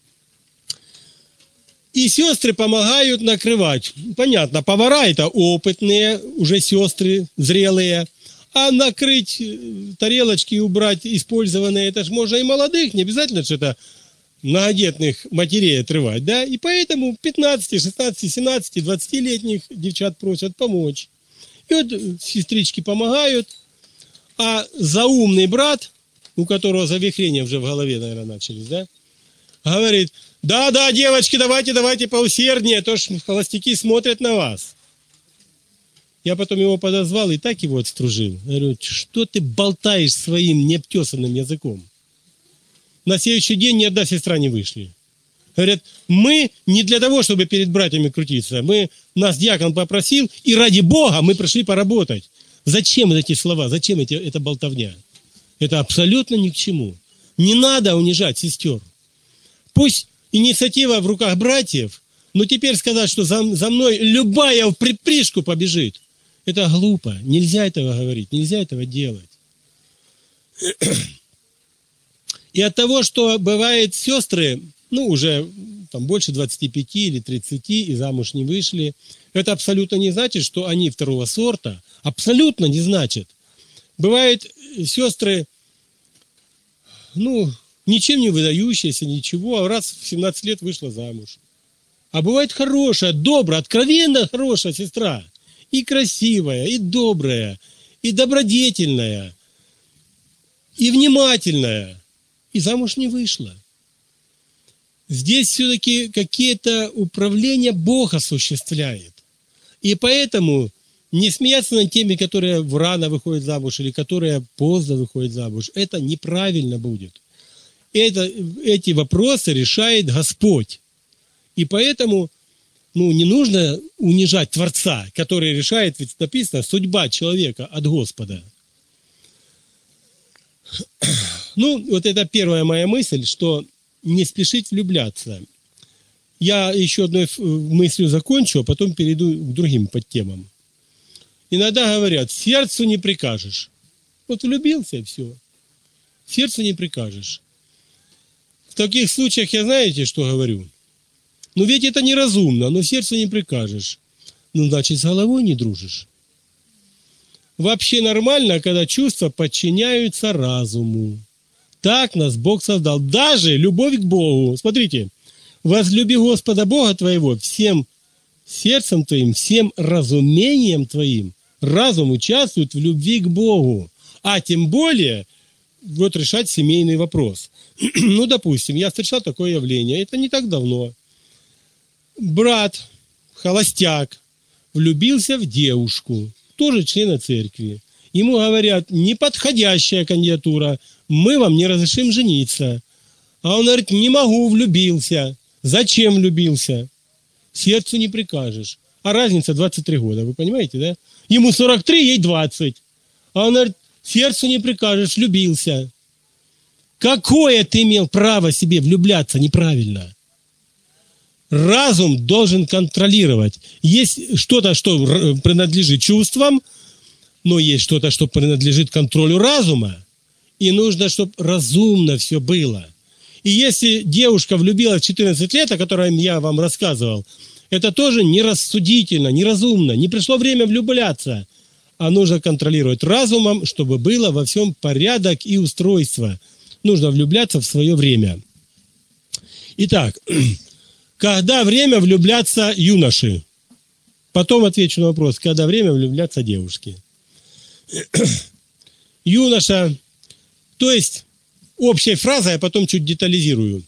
И сестры помогают накрывать. Понятно, повара это опытные, уже сестры зрелые. А накрыть тарелочки и убрать использованные, это же можно и молодых, не обязательно что-то многодетных матерей отрывать, да? И поэтому пятнадцати, шестнадцати, семнадцати, двадцатилетних девчат просят помочь. И вот сестрички помогают, а заумный брат, у которого завихрения уже в голове, наверное, начались, да? Говорит: да-да, девочки, давайте, давайте поусерднее, а то ж холостяки смотрят на вас. Я потом его подозвал и так его отстружил. Говорю: что ты болтаешь своим необтесанным языком? На следующий день ни одна сестра не вышли. Говорят: мы не для того, чтобы перед братьями крутиться. Мы, нас диакон попросил, и ради Бога мы пришли поработать. Зачем эти слова? Зачем эти, эта болтовня? Это абсолютно ни к чему. Не надо унижать сестер. Пусть инициатива в руках братьев, Но теперь сказать, что за, за мной любая в припрыжку побежит, это глупо. Нельзя этого говорить, нельзя этого делать. И от того, что бывает сестры, ну, уже там, больше двадцати пяти или тридцати, и замуж не вышли, это абсолютно не значит, что они второго сорта. Абсолютно не значит. Бывают сестры, ну, ничем не выдающиеся, ничего, а раз в семнадцать лет вышла замуж. А бывает хорошая, добрая, откровенно хорошая сестра. И красивая, и добрая, и добродетельная, и внимательная. И замуж не вышла. Здесь все-таки какие-то управления Бог осуществляет. И поэтому не смеяться над теми, которые рано выходят замуж или которые поздно выходят замуж, это неправильно будет. Это, эти вопросы решает Господь. И поэтому ну, не нужно унижать Творца, который решает, ведь написано, судьба человека от Господа. Ну, вот это первая моя мысль, что не спешить влюбляться. Я еще одной мыслью закончу, а потом перейду к другим подтемам. Иногда говорят, сердцу не прикажешь. Вот влюбился и все. Сердцу не прикажешь. В таких случаях я знаете, что говорю? Ну ведь это неразумно, но сердцу не прикажешь. Ну значит, с головой не дружишь. Вообще нормально, когда чувства подчиняются разуму. Так нас Бог создал. Даже любовь к Богу. Смотрите. Возлюби Господа Бога твоего всем сердцем твоим, всем разумением твоим. Разум участвует в любви к Богу. А тем более вот решать семейный вопрос. Ну, допустим, я встречал такое явление. Это не так давно. Брат, холостяк, влюбился в девушку, тоже члена церкви. Ему говорят, неподходящая кандидатура, мы вам не разрешим жениться. А он говорит, не могу, влюбился. Зачем влюбился? Сердцу не прикажешь. А разница двадцать три года, вы понимаете, да? Ему сорок три, ей двадцать. А он говорит, сердцу не прикажешь, влюбился. Какое ты имел право себе влюбляться неправильно? Разум должен контролировать. Есть что-то, что принадлежит чувствам, но есть что-то, что принадлежит контролю разума. И нужно, чтобы разумно все было. И если девушка влюбилась в четырнадцать лет, о которой я вам рассказывал, это тоже нерассудительно, неразумно. Не пришло время влюбляться. А нужно контролировать разумом, чтобы было во всем порядок и устройство. Нужно влюбляться в свое время. Итак, когда время влюбляться юноши? Потом отвечу на вопрос, когда время влюбляться девушки. Юноша, то есть общей фразой, а потом чуть детализирую.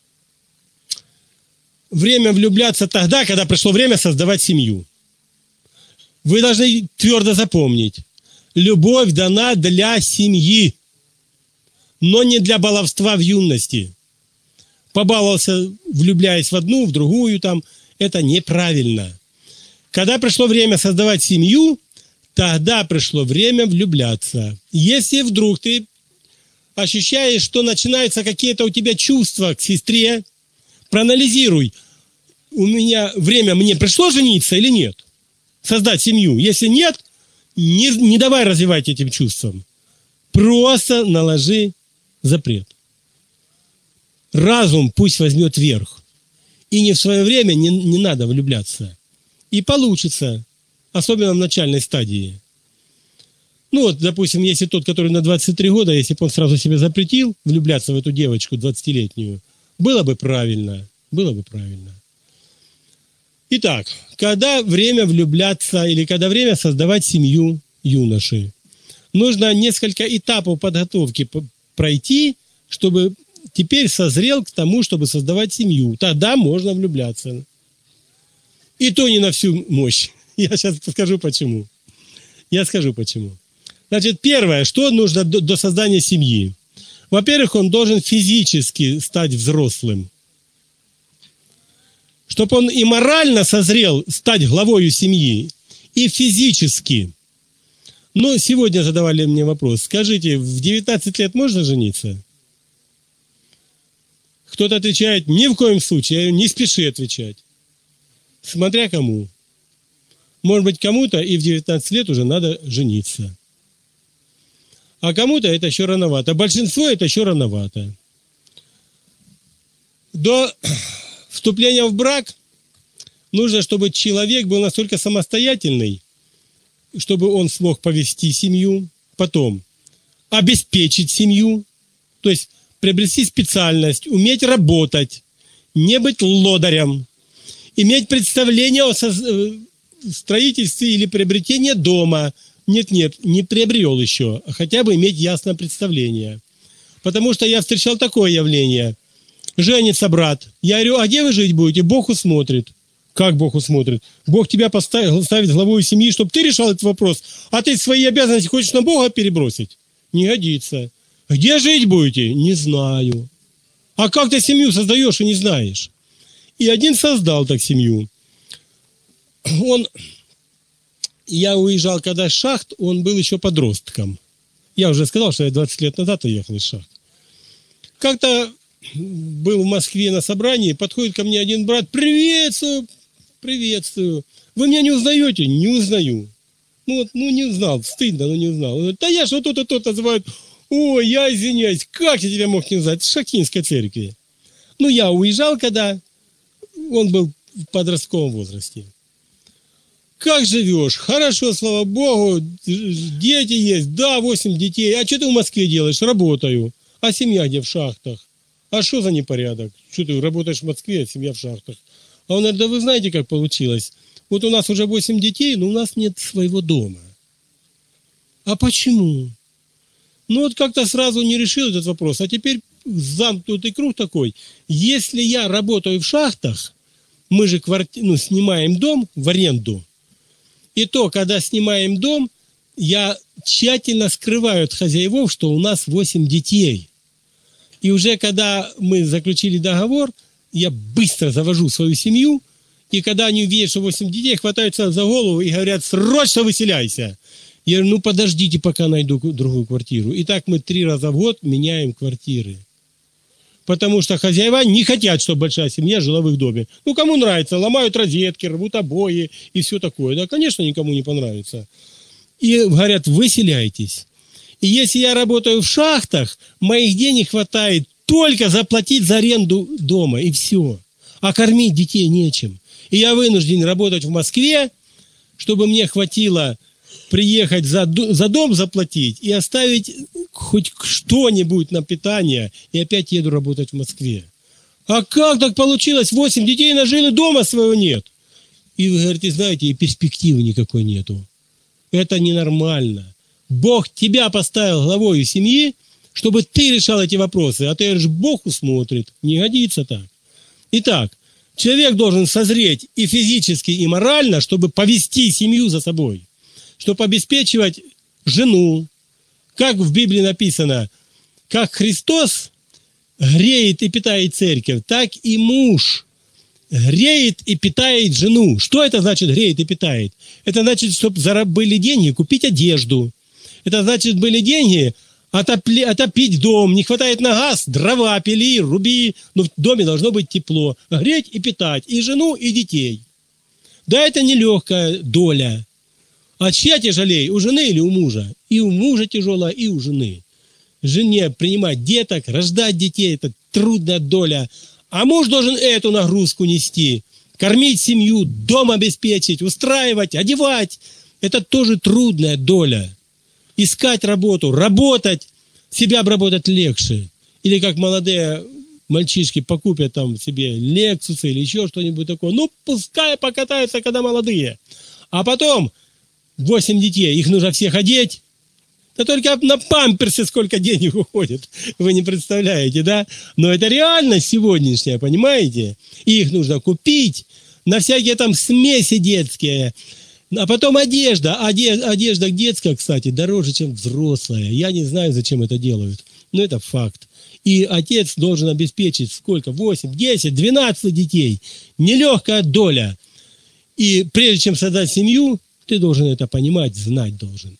Время влюбляться тогда, когда пришло время создавать семью. Вы должны твердо запомнить. Любовь дана для семьи, но не для баловства в юности. Побаловался, влюбляясь в одну, в другую, там, это неправильно. Когда пришло время создавать семью, тогда пришло время влюбляться. Если вдруг ты ощущаешь, что начинаются какие-то у тебя чувства к сестре, проанализируй, у меня время, мне пришло жениться или нет? Создать семью. Если нет, не, не давай развивать этим чувствам. Просто наложи запрет. Разум пусть возьмет верх. И не в свое время не, не надо влюбляться. И получится, особенно в начальной стадии. Ну вот, допустим, если тот, который на двадцать три года, если бы он сразу себе запретил влюбляться в эту девочку двадцатилетнюю, было бы правильно. Было бы правильно. Итак, когда время влюбляться или когда время создавать семью юноши, нужно несколько этапов подготовки пройти, чтобы теперь созрел к тому, чтобы создавать семью. Тогда можно влюбляться. И то не на всю мощь. Я сейчас скажу почему. Я скажу почему. Значит, первое, что нужно до, до создания семьи. Во-первых, он должен физически стать взрослым. Чтобы он и морально созрел стать главою семьи, и физически. Но сегодня задавали мне вопрос. Скажите, в девятнадцать лет можно жениться? Кто-то отвечает, ни в коем случае. Я говорю, не спеши отвечать. Смотря кому. Может быть, кому-то и в девятнадцать лет уже надо жениться. А кому-то это еще рановато. Большинство это еще рановато. До вступления в брак нужно, чтобы человек был настолько самостоятельный, чтобы он смог повести семью, потом обеспечить семью, то есть приобрести специальность, уметь работать, не быть лодырем, иметь представление о строительстве или приобретении дома. Нет-нет, не приобрел еще, а хотя бы иметь ясное представление. Потому что я встречал такое явление. Женится брат. Я говорю, а где вы жить будете? Бог усмотрит. Как Бог усмотрит? Бог тебя поставил, ставит главой семьи, чтобы ты решал этот вопрос. А ты свои обязанности хочешь на Бога перебросить? Не годится. Где жить будете? Не знаю. А как ты семью создаешь и не знаешь? И один создал так семью. Он, я уезжал когда с шахт, он был еще подростком. Я уже сказал, что я двадцать лет назад уехал из шахт. Как-то был в Москве на собрании, подходит ко мне один брат, приветствую, приветствую. Вы меня не узнаете? Не узнаю. Ну, вот, ну не узнал, стыдно, но не узнал. Он говорит, да я что то-то, то-то называют. Ой, я извиняюсь, как я тебя мог не узнать? В Шахтинской церкви. Ну, я уезжал, когда он был в подростковом возрасте. Как живешь? Хорошо, слава Богу, дети есть, да, восемь детей. А что ты в Москве делаешь? Работаю. А семья где? В шахтах. А что за непорядок? Что ты работаешь в Москве, а семья в шахтах? А он говорит, да вы знаете, как получилось? Вот у нас уже восемь детей, но у нас нет своего дома. А почему? Ну вот как-то сразу не решил этот вопрос. А теперь замкнутый круг такой. Если я работаю в шахтах, мы же кварти... ну, снимаем дом в аренду. И то, когда снимаем дом, я тщательно скрываю от хозяевов, что у нас восемь детей. И уже когда мы заключили договор, я быстро завожу свою семью, и когда они увидят, что восемь детей, хватаются за голову и говорят, срочно выселяйся. Я говорю, ну подождите, пока найду другую квартиру. И так мы три раза в год меняем квартиры. Потому что хозяева не хотят, чтобы большая семья жила в их доме. Ну, кому нравится, ломают розетки, рвут обои и все такое. Да, конечно, никому не понравится. И говорят, выселяйтесь. И если я работаю в шахтах, моих денег хватает только заплатить за аренду дома, и все. А кормить детей нечем. И я вынужден работать в Москве, чтобы мне хватило приехать за, за дом заплатить и оставить хоть что-нибудь на питание, и опять еду работать в Москве. А как так получилось? Восемь детей нажили, дома своего нет. И вы говорите, знаете, и перспективы никакой нету. Это ненормально. Бог тебя поставил главой семьи, чтобы ты решал эти вопросы. А ты говоришь, Бог усмотрит. Не годится так. Итак, человек должен созреть и физически, и морально, чтобы повести семью за собой. Чтобы обеспечивать жену. Как в Библии написано, как Христос греет и питает церковь, так и муж греет и питает жену. Что это значит греет и питает? Это значит, чтобы были деньги купить одежду. Это значит, были деньги отопли, отопить дом. Не хватает на газ, дрова пили, руби. Но в доме должно быть тепло. Греть и питать и жену, и детей. Да, это нелегкая доля. А чья тяжелее, у жены или у мужа? И у мужа тяжело, и у жены. Жене принимать деток, рождать детей – это трудная доля. А муж должен эту нагрузку нести. Кормить семью, дом обеспечить, устраивать, одевать. Это тоже трудная доля. Искать работу, работать, себя обработать легче. Или как молодые мальчишки покупят там себе лексусы или еще что-нибудь такое. Ну, пускай покатаются, когда молодые. А потом восемь детей, их нужно всех одеть. Да только на памперсы сколько денег уходит, вы не представляете, да? Но это реальность сегодняшняя, понимаете? И их нужно купить на всякие там смеси детские. А потом одежда. Одежда детская, кстати, дороже, чем взрослая. Я не знаю, зачем это делают, но это факт. И отец должен обеспечить сколько? восемь, десять, двенадцать детей. Нелегкая доля. И прежде чем создать семью, ты должен это понимать, знать должен.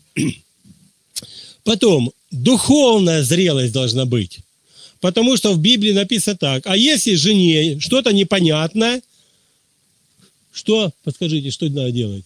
Потом, духовная зрелость должна быть. Потому что в Библии написано так. А если жене что-то непонятно, Что? Подскажите, что надо делать?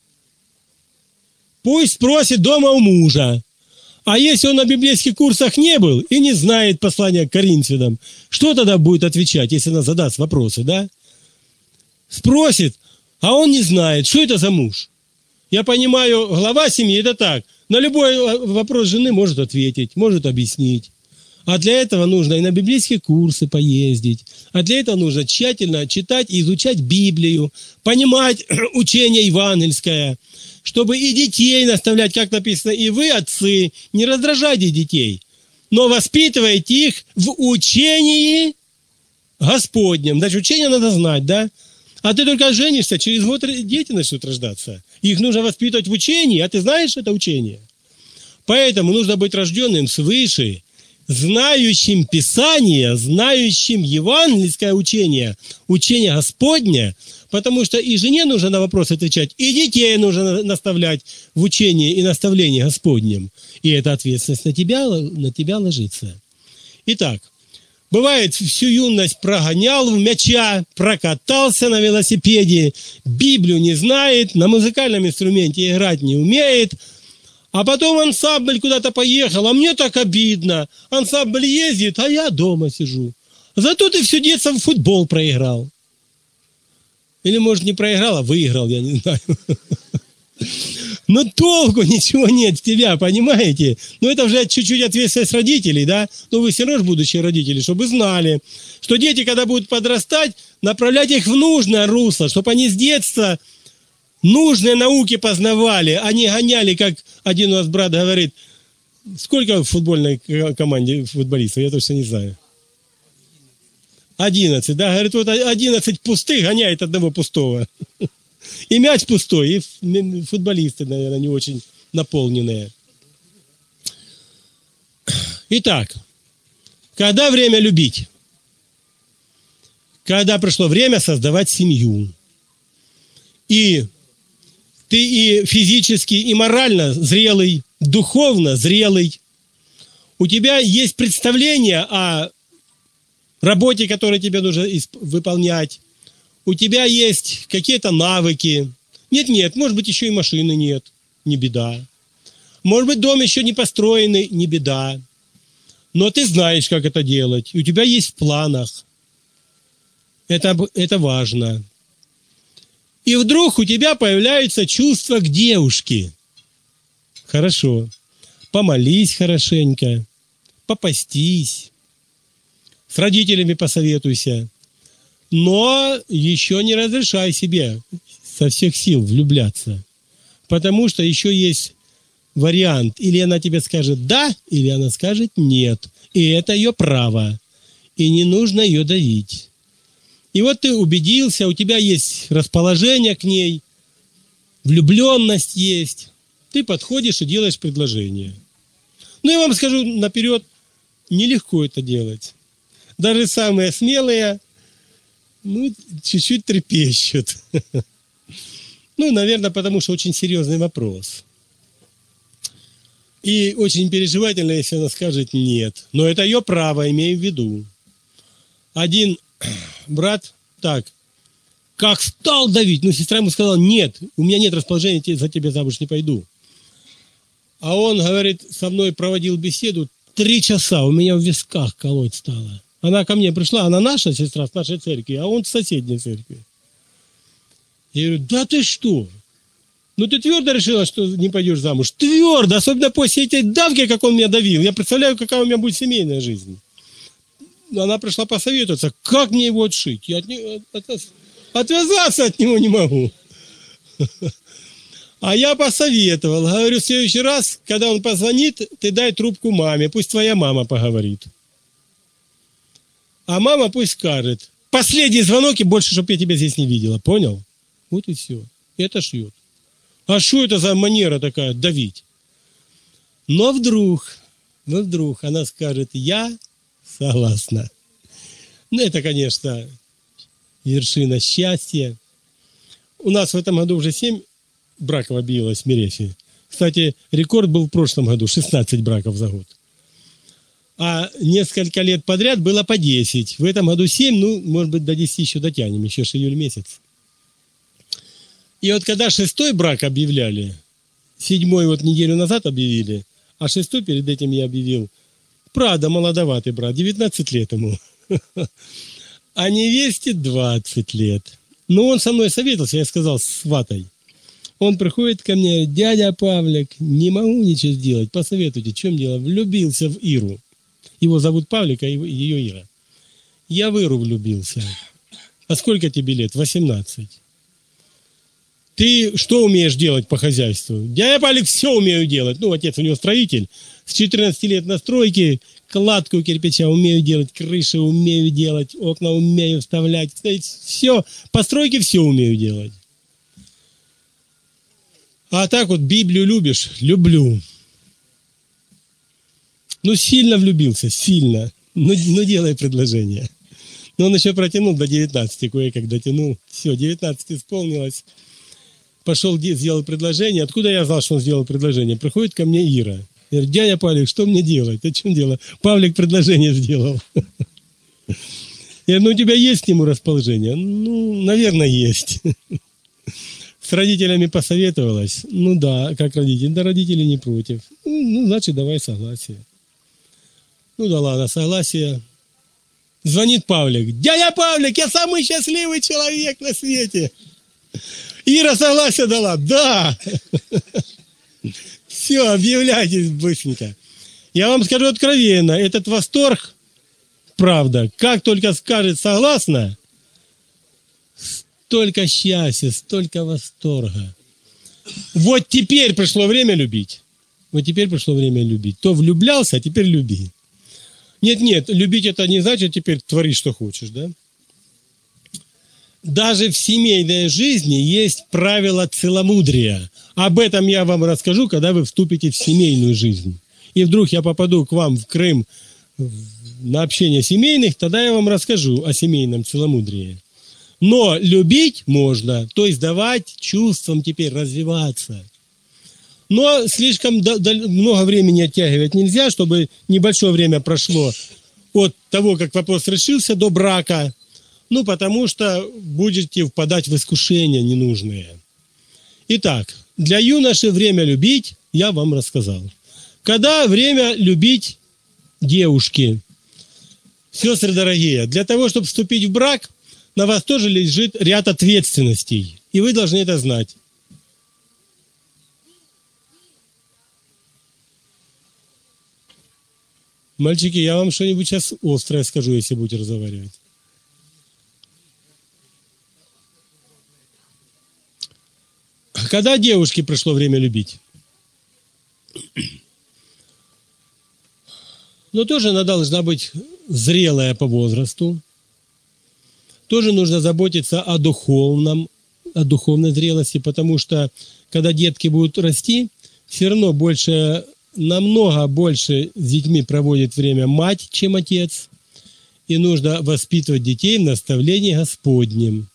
Пусть спросит дома у мужа. А если он на библейских курсах не был и не знает послания к Коринфянам, что тогда будет отвечать, если она задаст вопросы, да? Спросит, а он не знает, что это за муж. Я понимаю, глава семьи это так. На любой вопрос жены может ответить, может объяснить. А для этого нужно и на библейские курсы поездить. А для этого нужно тщательно читать и изучать Библию, понимать учение евангельское, чтобы и детей наставлять, как написано, и вы, отцы, не раздражайте детей, но воспитывайте их в учении Господнем. Значит, учение надо знать, да? А ты только женишься, через год дети начнут рождаться. Их нужно воспитывать в учении, а ты знаешь это учение? Поэтому нужно быть рожденным свыше, знающим Писание, знающим евангельское учение, учение Господне, потому что и жене нужно на вопросы отвечать, и детей нужно наставлять в учении и наставлении Господнем. И эта ответственность на тебя, на тебя ложится. Итак, бывает, всю юность прогонял в мяча, прокатался на велосипеде, Библию не знает, на музыкальном инструменте играть не умеет, а потом ансамбль куда-то поехал, а мне так обидно. Ансамбль ездит, а я дома сижу. Зато ты все детство в футбол проиграл. Или, может, не проиграл, а выиграл, я не знаю. Но толку ничего нет с тебя, понимаете? Ну, это уже чуть-чуть ответственность родителей, да? Но вы все равно будущие родители, чтобы знали, что дети, когда будут подрастать, направлять их в нужное русло, чтобы они с детства нужные науки познавали, а не гоняли, как один у нас брат говорит. Сколько в футбольной команде футболистов? Я точно не знаю. Одиннадцать, да? Говорит, вот одиннадцать пустых гоняет одного пустого. И мяч пустой, и футболисты, наверное, не очень наполненные. Итак, когда время любить? Когда пришло время создавать семью. И ты и физически, и морально зрелый, духовно зрелый. У тебя есть представление о работе, которую тебе нужно выполнять. У тебя есть какие-то навыки. Нет-нет, может быть, еще и машины нет. Не беда. Может быть, дом еще не построенный. Не беда. Но ты знаешь, как это делать. И у тебя есть в планах. Это, это важно. И вдруг у тебя появляется чувство к девушке. Хорошо. Помолись хорошенько. Попастись. С родителями посоветуйся. Но еще не разрешай себе со всех сил влюбляться. Потому что еще есть вариант. Или она тебе скажет «да», или она скажет «нет». И это ее право. И не нужно ее давить. И вот ты убедился, у тебя есть расположение к ней, влюбленность есть. Ты подходишь и делаешь предложение. Ну, я вам скажу наперед, нелегко это делать. Даже самые смелые, ну, чуть-чуть трепещут. Ну, наверное, потому что очень серьезный вопрос. И очень переживательно, если она скажет «нет». Но это ее право, имею в виду. Один брат так, как стал давить, но сестра ему сказала: нет, у меня нет расположения, за тебя замуж не пойду. А он, говорит, со мной проводил беседу три часа, у меня в висках колоть стало. Она ко мне пришла, она наша сестра с нашей церкви, а он с соседней церкви. Я говорю: да ты что? Ну ты твердо решила, что не пойдешь замуж? Твердо, особенно после этой давки, как он меня давил. Я представляю, какая у меня будет семейная жизнь. Она пришла посоветоваться, как мне его отшить. Я от него, от, от, отвязаться от него не могу. А я посоветовал. Говорю, в следующий раз, когда он позвонит, ты дай трубку маме, пусть твоя мама поговорит. А мама пусть скажет: последний звонок, и больше, чтобы я тебя здесь не видела. Понял? Вот и все. И это шьет. А что это за манера такая, давить? Но вдруг, но вдруг она скажет: я согласна. Ну, это, конечно, вершина счастья. У нас в этом году уже семь браков объявилось в Мерефе. Кстати, рекорд был в прошлом году, шестнадцать браков за год. А несколько лет подряд было по десять. В этом году семь, ну, может быть, до десяти еще дотянем, еще ж июль месяц. И вот когда шестой брак объявляли, седьмой вот неделю назад объявили, а шестой перед этим я объявил, правда, молодоватый брат, девятнадцать лет ему. А невесте двадцать лет. Но он со мной советовался, я сказал, сватай. Он приходит ко мне, говорит, дядя Павлик, не могу ничего сделать, посоветуйте, в чем дело? Влюбился в Иру. Его зовут Павлик, а ее Ира. Я в Иру влюбился. А сколько тебе лет? восемнадцать. Ты что умеешь делать по хозяйству? Дядя Павлик все умею делать. Ну, отец у него строитель. С четырнадцати лет на стройке, кладку кирпича умею делать, крыши умею делать, окна умею вставлять. Все, по стройке все умею делать. А так вот Библию любишь? Люблю. Ну, сильно влюбился, сильно. Ну, ну делай предложение. Но он еще протянул до девятнадцати, кое-как дотянул. Все, девятнадцать исполнилось. Пошел, сделал предложение. Откуда я знал, что он сделал предложение? Приходит ко мне Ира. Говорит, дядя Павлик, что мне делать? О чем дело? Павлик предложение сделал. Я говорю, ну у тебя есть к нему расположение? Ну, наверное, есть. С родителями посоветовалась. Ну да, как родители? Да родители не против. Ну, ну, значит, давай согласие. Ну да ладно, согласие. Звонит Павлик. Дядя Павлик, я самый счастливый человек на свете. Ира согласие дала. Да. Все, объявляйтесь быстренько. Я вам скажу откровенно, этот восторг, правда, как только скажет согласно, столько счастья, столько восторга. Вот теперь пришло время любить. Вот теперь пришло время любить. То влюблялся, а теперь люби. Нет-нет, любить это не значит теперь твори, что хочешь, да? Даже в семейной жизни есть правила целомудрия. Об этом я вам расскажу, когда вы вступите в семейную жизнь. И вдруг я попаду к вам в Крым на общение семейных, тогда я вам расскажу о семейном целомудрии. Но любить можно, то есть давать чувствам теперь развиваться. Но слишком много времени оттягивать нельзя, чтобы небольшое время прошло от того, как вопрос решился, до брака. Ну, потому что будете впадать в искушения ненужные. Итак, для юноши время любить я вам рассказал. Когда время любить девушки? Сестры дорогие, для того, чтобы вступить в брак, на вас тоже лежит ряд ответственностей. И вы должны это знать. Мальчики, я вам что-нибудь сейчас острое скажу, если будете разговаривать. Когда девушке пришло время любить? Но тоже она должна быть зрелая по возрасту. Тоже нужно заботиться о духовном, о духовной зрелости, потому что когда детки будут расти, все равно больше, намного больше с детьми проводит время мать, чем отец. И нужно воспитывать детей в наставлении Господнем.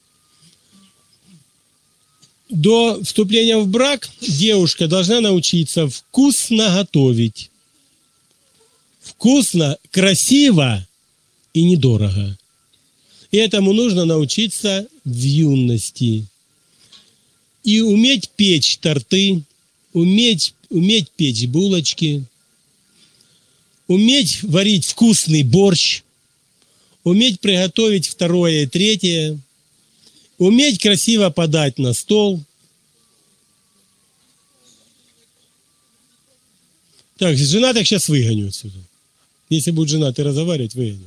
До вступления в брак девушка должна научиться вкусно готовить. Вкусно, красиво и недорого. И этому нужно научиться в юности. И уметь печь торты, уметь, уметь печь булочки, уметь варить вкусный борщ, уметь приготовить второе и третье, уметь красиво подать на стол. Так, женатых сейчас выгоню отсюда. Если будут женаты разговаривать, выгоню.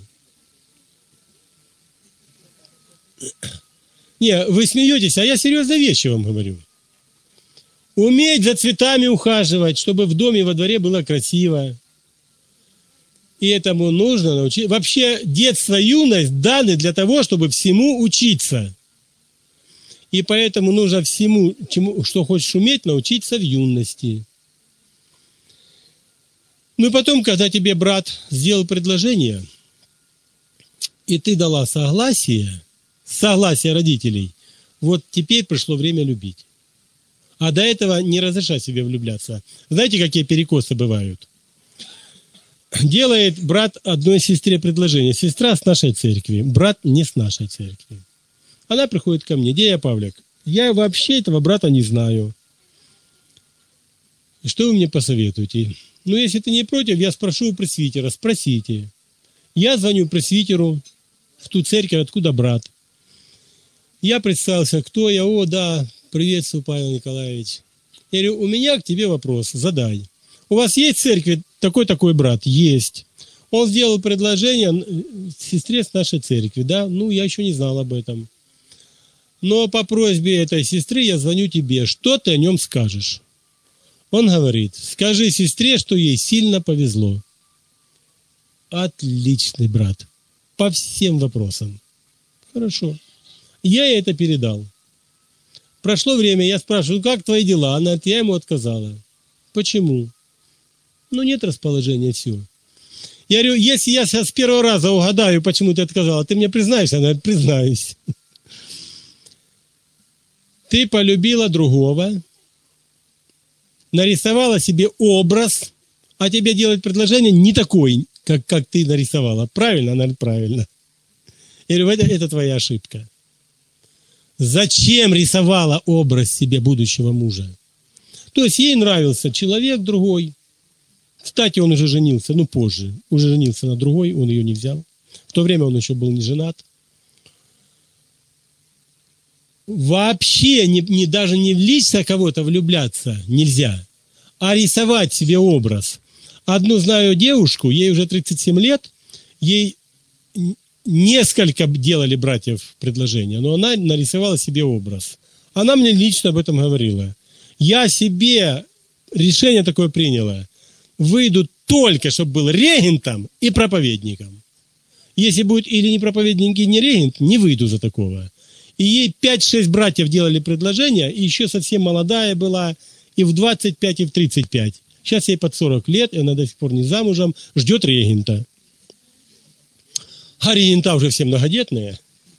Не, вы смеетесь, а я серьезные вещи вам говорю. Уметь за цветами ухаживать, чтобы в доме, во дворе было красиво. И этому нужно научиться. Вообще, детство, юность даны для того, чтобы всему учиться. И поэтому нужно всему, чему, что хочешь уметь, научиться в юности. Ну и потом, когда тебе брат сделал предложение, и ты дала согласие, согласие родителей, вот теперь пришло время любить. А до этого не разрешай себе влюбляться. Знаете, какие перекосы бывают? Делает брат одной сестре предложение. Сестра с нашей церкви, брат не с нашей церкви. Она приходит ко мне. Дядя Павлик, Я вообще этого брата не знаю. Что вы мне посоветуете? Ну, если ты не против, я спрошу у пресвитера. Спросите. Я звоню пресвитеру в ту церковь, откуда брат. Я представился, кто я. О, да, приветствую, Павел Николаевич. Я говорю, у меня к тебе вопрос, задай. У вас есть в церкви такой-такой брат? Есть. Он сделал предложение сестре с нашей церкви, да? Ну, я еще не знал об этом. Но по просьбе этой сестры я звоню тебе. Что ты о нем скажешь? Он говорит, скажи сестре, что ей сильно повезло. Отличный брат. По всем вопросам. Хорошо. Я ей это передал. Прошло время, я спрашиваю, как твои дела? Она говорит, я ему отказала. Почему? Ну, нет расположения, все. Я говорю, если я сейчас с первого раза угадаю, почему ты отказала, ты мне признаешься? Она говорит, признаюсь. Ты полюбила другого, нарисовала себе образ, а тебе делать предложение не такой, как, как ты нарисовала. Правильно? Она говорит, правильно. Я говорю, это, это твоя ошибка. Зачем рисовала образ себе будущего мужа? То есть ей нравился человек другой. Кстати, он уже женился, ну позже. Уже женился на другой, он ее не взял. В то время он еще был не женат. Вообще не, не, даже не в лично кого-то влюбляться нельзя, а рисовать себе образ. Одну знаю девушку, ей уже тридцать семь лет, ей несколько делали братьев предложения, но она нарисовала себе образ. Она мне лично об этом говорила. Я себе решение такое приняла. Выйду только, чтобы был регентом и проповедником. Если будет или не проповедник, и не регент, не выйду за такого. И ей пять-шесть братьев делали предложения, и еще совсем молодая была, и в двадцать пять, и в тридцать пять. Сейчас ей под сорок лет, и она до сих пор не замужем, ждет регента. А регента уже все многодетные.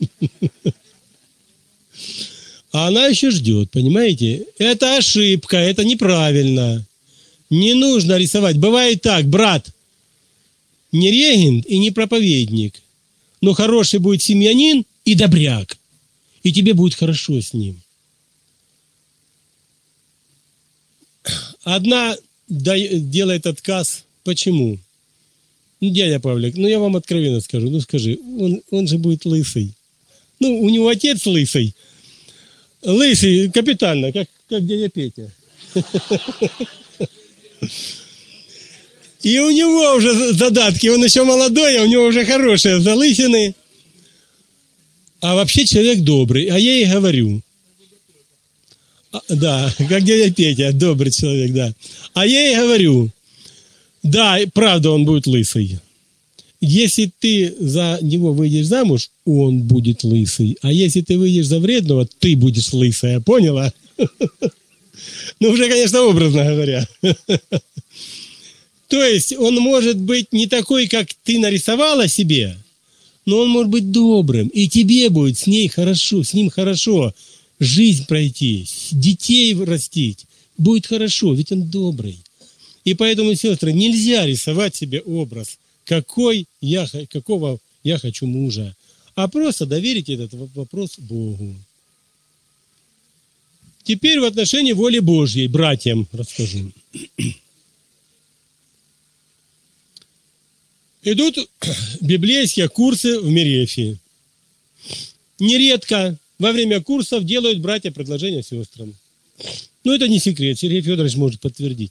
А она еще ждет, понимаете? Это ошибка, это неправильно. Не нужно рисовать. Бывает так, брат не регент и не проповедник, но хороший будет семьянин и добряк. И тебе будет хорошо с ним. Одна делает отказ. Почему? Ну, дядя Павлик, ну я вам откровенно скажу. Ну скажи, он, он же будет лысый. Ну, у него отец лысый. Лысый капитально, как, как дядя Петя. И у него уже задатки, он еще молодой, а у него уже хорошие залысины. А вообще человек добрый. А я ей говорю. А, да, как дядя Петя, добрый человек, да. А я ей говорю, да, правда, он будет лысый. Если ты за него выйдешь замуж, он будет лысый. А если ты выйдешь за вредного, ты будешь лысая. Поняла? Ну, уже, конечно, образно говоря. То есть он может быть не такой, как ты нарисовала себе, но он может быть добрым, и тебе будет с ней хорошо, с ним хорошо жизнь пройти, детей растить. Будет хорошо, ведь он добрый. И поэтому, сестры, нельзя рисовать себе образ, какой я, какого я хочу мужа, а просто доверить этот вопрос Богу. Теперь в отношении воли Божьей, братьям расскажу. Идут библейские курсы в Мерефии. Нередко во время курсов делают братья предложения сестрам. Но это не секрет, Сергей Федорович может подтвердить.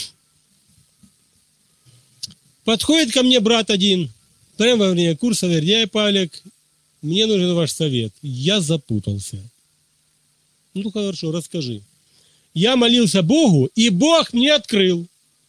Подходит ко мне брат один, прямо во время курса, говорит, дядя Павлик, мне нужен ваш совет. Я запутался. Ну, хорошо, расскажи. Я молился Богу, и Бог мне открыл.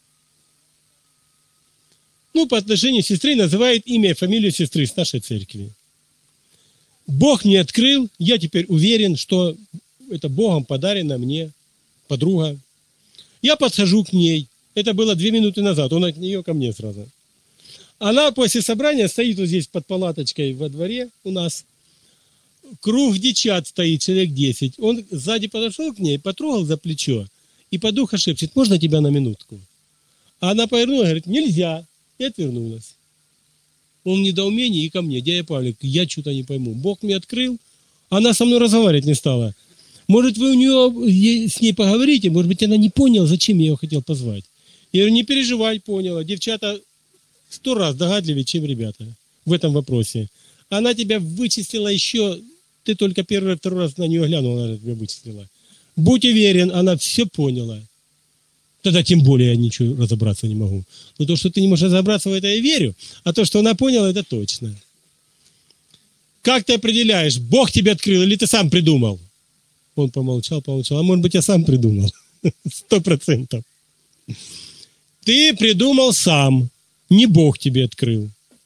Ну, по отношению к сестре называет имя и фамилию сестры с нашей церкви. Бог мне открыл, я теперь уверен, что это Богом подарена мне подруга. Я подхожу к ней. Это было две минуты назад, он от нее ко мне сразу. Она после собрания стоит вот здесь под палаточкой во дворе у нас. Круг девчат стоит, человек десять. Он сзади подошел к ней, потрогал за плечо и по духу шепчет, можно тебя на минутку? А она повернула, говорит, нельзя. И отвернулась. Он в недоумении и ко мне. Дядя Павлик, я что-то не пойму. Бог мне открыл, она со мной разговаривать не стала. Может, вы у нее с ней поговорите, может быть, она не поняла, зачем я ее хотел позвать. Я говорю, не переживай, поняла. Девчата сто раз догадливее, чем ребята в этом вопросе. Она тебя вычислила еще, ты только первый, второй раз на нее глянул, она тебя вычислила. Будь уверен, она все поняла. Тогда тем более я ничего разобраться не могу. Но то, что ты не можешь разобраться, в это я верю. А то, что она поняла, это точно. Как ты определяешь, Бог тебе открыл или ты сам придумал? Он помолчал, помолчал. А может быть, я сам придумал. Сто процентов. Ты придумал сам. Не Бог тебе открыл.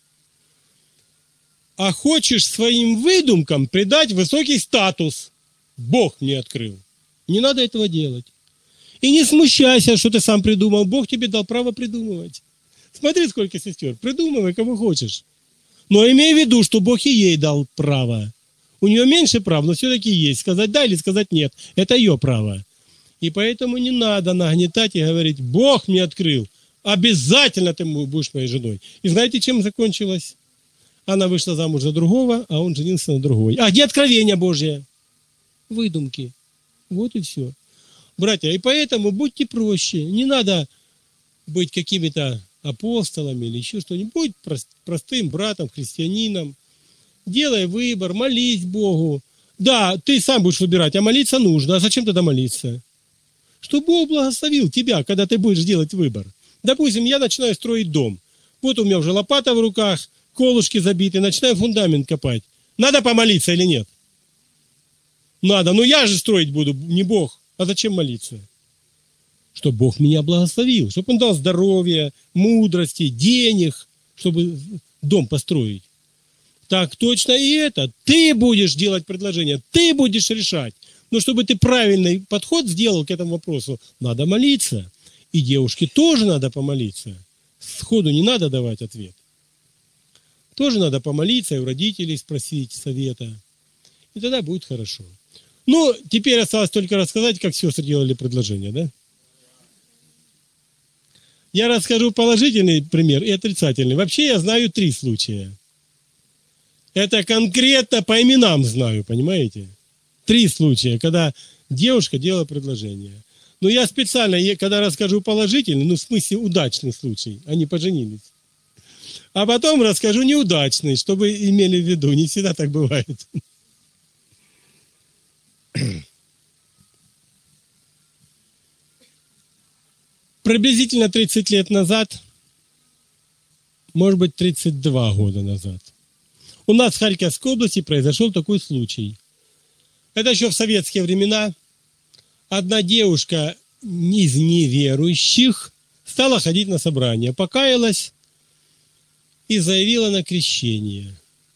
А хочешь своим выдумкам придать высокий статус. Бог мне открыл. Не надо этого делать. И не смущайся, что ты сам придумал. Бог тебе дал право придумывать. Смотри, сколько сестер. Придумывай, кого хочешь. Но имей в виду, что Бог и ей дал право. У нее меньше прав, но все-таки есть. Сказать да или сказать нет. Это ее право. И поэтому не надо нагнетать и говорить, Бог мне открыл. Обязательно ты будешь моей женой. И знаете, чем закончилось? Она вышла замуж за другого, а он женился на другой. А где откровение Божье? Выдумки. Вот и все. Братья, и поэтому будьте проще. Не надо быть какими-то апостолами или еще что-нибудь. Будь простым братом, христианином. Делай выбор, молись Богу. Да, ты сам будешь выбирать, а молиться нужно. А зачем тогда молиться? Чтобы Бог благословил тебя, когда ты будешь делать выбор. Допустим, я начинаю строить дом. Вот у меня уже лопата в руках, колышки забиты, начинаю фундамент копать. Надо помолиться или нет? Надо. Но я же строить буду, не Бог. А зачем молиться? Чтобы Бог меня благословил, чтобы Он дал здоровья, мудрости, денег, чтобы дом построить. Так точно и это. Ты будешь делать предложение, ты будешь решать. Но чтобы ты правильный подход сделал к этому вопросу, надо молиться. И девушке тоже надо помолиться. Сходу не надо давать ответ. Тоже надо помолиться и у родителей спросить совета. И тогда будет хорошо. Ну, теперь осталось только рассказать, как сестры делали предложение, да? Я расскажу положительный пример и отрицательный. Вообще я знаю три случая. Это конкретно по именам знаю, понимаете? Три случая, когда девушка делала предложение. Но я специально, когда расскажу положительный, ну, в смысле удачный случай, они поженились. А потом расскажу неудачный, чтобы имели в виду. Не всегда так бывает. Приблизительно тридцать лет назад, может быть, тридцать два года назад, у нас в Харьковской области произошел такой случай. Это еще в советские времена. Одна девушка из неверующих стала ходить на собрание, покаялась и заявила на крещение.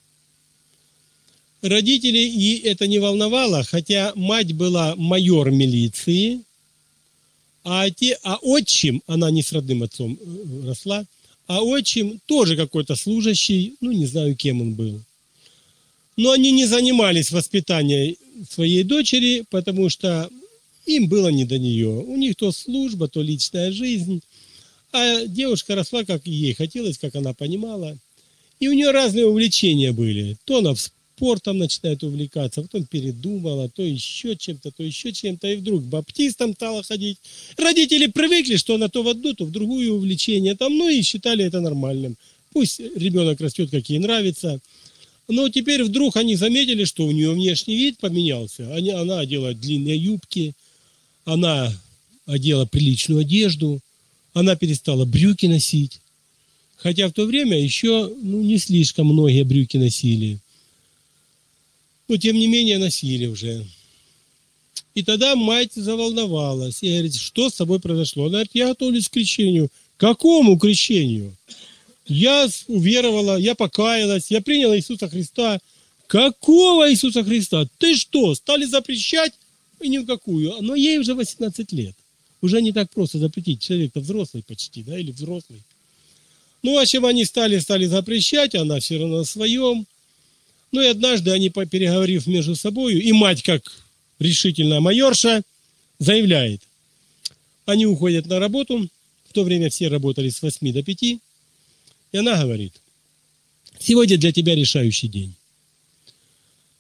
Родителей и это не волновало, хотя мать была майор милиции, а, те, а отчим, она не с родным отцом росла, а отчим тоже какой-то служащий, ну не знаю, кем он был. Но они не занимались воспитанием своей дочери, потому что им было не до нее. У них то служба, то личная жизнь. А девушка росла, как ей хотелось, как она понимала. И у нее разные увлечения были. То она спортом начинает увлекаться, потом передумала, то еще чем-то, то еще чем-то. И вдруг баптистом стала ходить. Родители привыкли, что она то в одну, то в другую увлечение. Там, ну и считали это нормальным. Пусть ребенок растет, как ей нравится. Но теперь вдруг они заметили, что у нее внешний вид поменялся. Она одела длинные юбки, она одела приличную одежду, она перестала брюки носить. Хотя в то время еще ну, не слишком многие брюки носили. Но тем не менее носили уже. И тогда мать заволновалась. И говорит, что с тобой произошло? Она говорит, я готовлюсь к крещению. Какому крещению? Я уверовала, я покаялась, я приняла Иисуса Христа. Какого Иисуса Христа? Ты что, стали запрещать? И ни в какую. Но ей уже восемнадцать лет. Уже не так просто запретить. Человек-то взрослый почти, да, или взрослый. Ну, в общем, они стали, стали запрещать, она все равно на своем. Ну, и однажды они, переговорив между собой, и мать, как решительная майорша, заявляет. Они уходят на работу. В то время все работали с восьми до пяти. И она говорит, сегодня для тебя решающий день.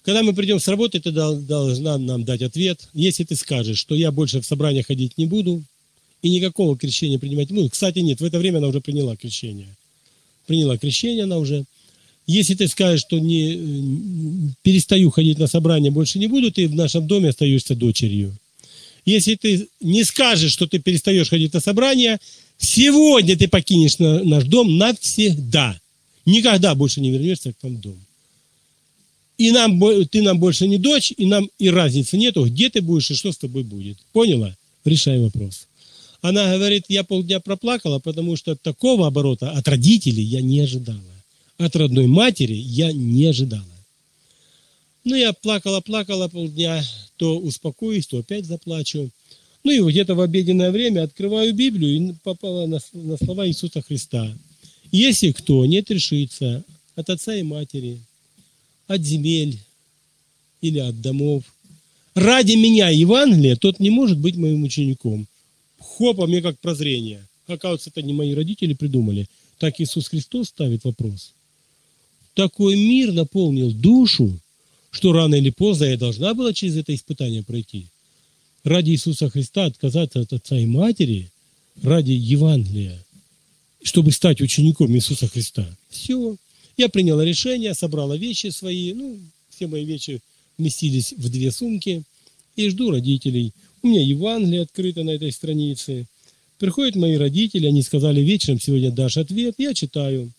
Когда мы придем с работы, ты должна нам дать ответ. Если ты скажешь, что я больше в собрание ходить не буду и никакого крещения принимать не буду. Кстати, нет, в это время она уже приняла крещение. Приняла крещение она уже. Если ты скажешь, что не перестаю ходить на собрание, больше не буду, ты в нашем доме остаешься дочерью. Если ты не скажешь, что ты перестаешь ходить на собрание, сегодня ты покинешь наш дом навсегда. Никогда больше не вернешься к нам в дом. И нам, ты нам больше не дочь, и нам и разницы нету, где ты будешь и что с тобой будет. Поняла? Решай вопрос. Она говорит, я полдня проплакала, потому что такого оборота от родителей я не ожидала. От родной матери я не ожидала. Ну, я плакала, плакала полдня, то успокоюсь, то опять заплачу. Ну, и где-то в обеденное время открываю Библию и попала на, на слова Иисуса Христа. Если кто не решится от отца и матери, от земель или от домов, ради меня Евангелия, тот не может быть моим учеником. Хопа, мне как прозрение. Оказывается, это не мои родители придумали. Так Иисус Христос ставит вопрос. Такой мир наполнил душу, что рано или поздно я должна была через это испытание пройти. Ради Иисуса Христа отказаться от отца и матери, ради Евангелия, чтобы стать учеником Иисуса Христа. Все. Я приняла решение, собрала вещи свои, ну, все мои вещи вместились в две сумки, и жду родителей. У меня Евангелие открыто на этой странице. Приходят мои родители, они сказали, вечером сегодня дашь ответ, я читаю.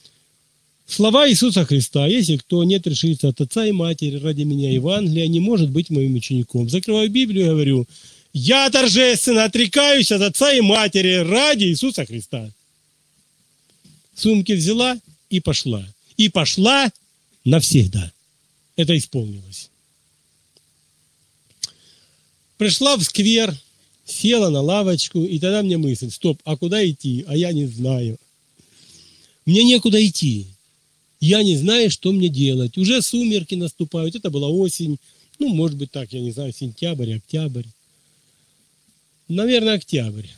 Слова Иисуса Христа, если кто не решится от отца и матери ради меня Евангелия, не может быть моим учеником. Закрываю Библию и говорю, я торжественно отрекаюсь от отца и матери ради Иисуса Христа. Сумки взяла и пошла. И пошла навсегда. Это исполнилось. Пришла в сквер, села на лавочку, и тогда мне мысль, стоп, а куда идти? А я не знаю. Мне некуда идти. Я не знаю, что мне делать. Уже сумерки наступают. Это была осень. Ну, может быть, так, я не знаю, сентябрь, октябрь. Наверное, октябрь.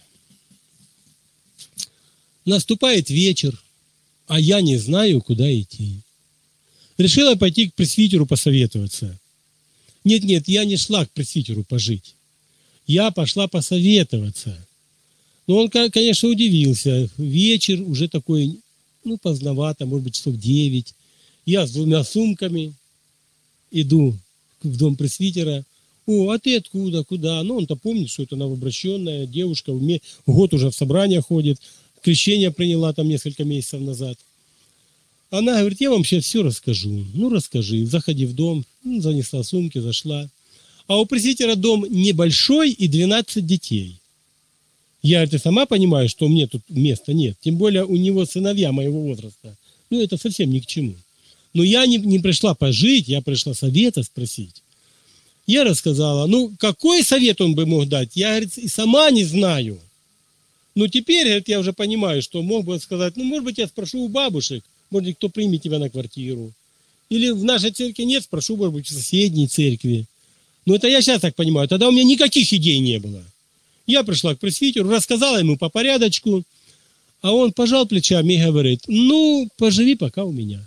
Наступает вечер, а я не знаю, куда идти. Решила пойти к пресвитеру посоветоваться. Нет-нет, я не шла к пресвитеру пожить. Я пошла посоветоваться. Но он, конечно, удивился. Вечер уже такой, ну, поздновато, может быть, часов девять. Я с двумя сумками иду в дом пресвитера. О, а ты откуда, куда? Ну, он-то помнит, что это новообращенная девушка, год уже в собрание ходит, крещение приняла там несколько месяцев назад. Она говорит, я вам сейчас все расскажу. Ну, расскажи. Заходи в дом, ну, занесла сумки, зашла. А у пресвитера дом небольшой и двенадцать детей. Я это сама понимаю, что мне тут места нет. Тем более у него сыновья моего возраста. Ну, это совсем ни к чему. Но я не, не пришла пожить, я пришла совета спросить. Я рассказала, ну, какой совет он бы мог дать? Я, говорит, и сама не знаю. Но теперь, говорит, я уже понимаю, что мог бы сказать, ну, может быть, я спрошу у бабушек, может быть, кто примет тебя на квартиру. Или в нашей церкви нет, спрошу, может быть, в соседней церкви. Но это я сейчас так понимаю. Тогда у меня никаких идей не было. Я пришла к пресвитеру, рассказала ему по порядочку, а он пожал плечами и говорит, ну, поживи пока у меня.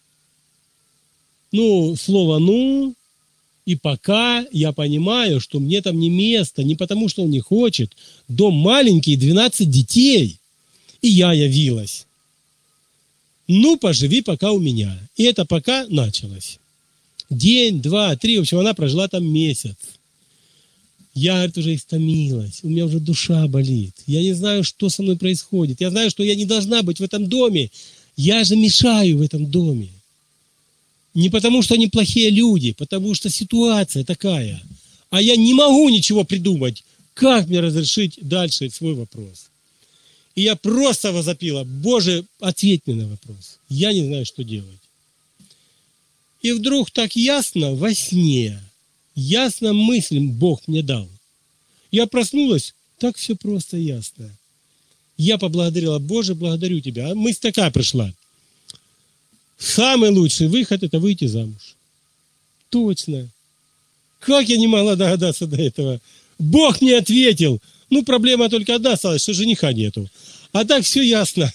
Ну, слово «ну» и «пока» я понимаю, что мне там не место, не потому, что он не хочет. Дом маленький, двенадцать детей. И я явилась. Ну, поживи пока у меня. И это пока началось. День, два, три, в общем, она прожила там месяц. Я, говорит, уже истомилась, у меня уже душа болит. Я не знаю, что со мной происходит. Я знаю, что я не должна быть в этом доме. Я же мешаю в этом доме. Не потому, что они плохие люди, потому что ситуация такая. А я не могу ничего придумать, как мне разрешить дальше свой вопрос. И я просто возопила, Боже, ответь мне на вопрос. Я не знаю, что делать. И вдруг так ясно во сне, ясно мыслям Бог мне дал. Я проснулась, так все просто ясно. Я поблагодарила, Боже, благодарю Тебя. А мысль такая пришла. Самый лучший выход – это выйти замуж. Точно. Как я не могла догадаться до этого? Бог мне ответил. Ну, проблема только одна осталась, что жениха нету. А так все ясно.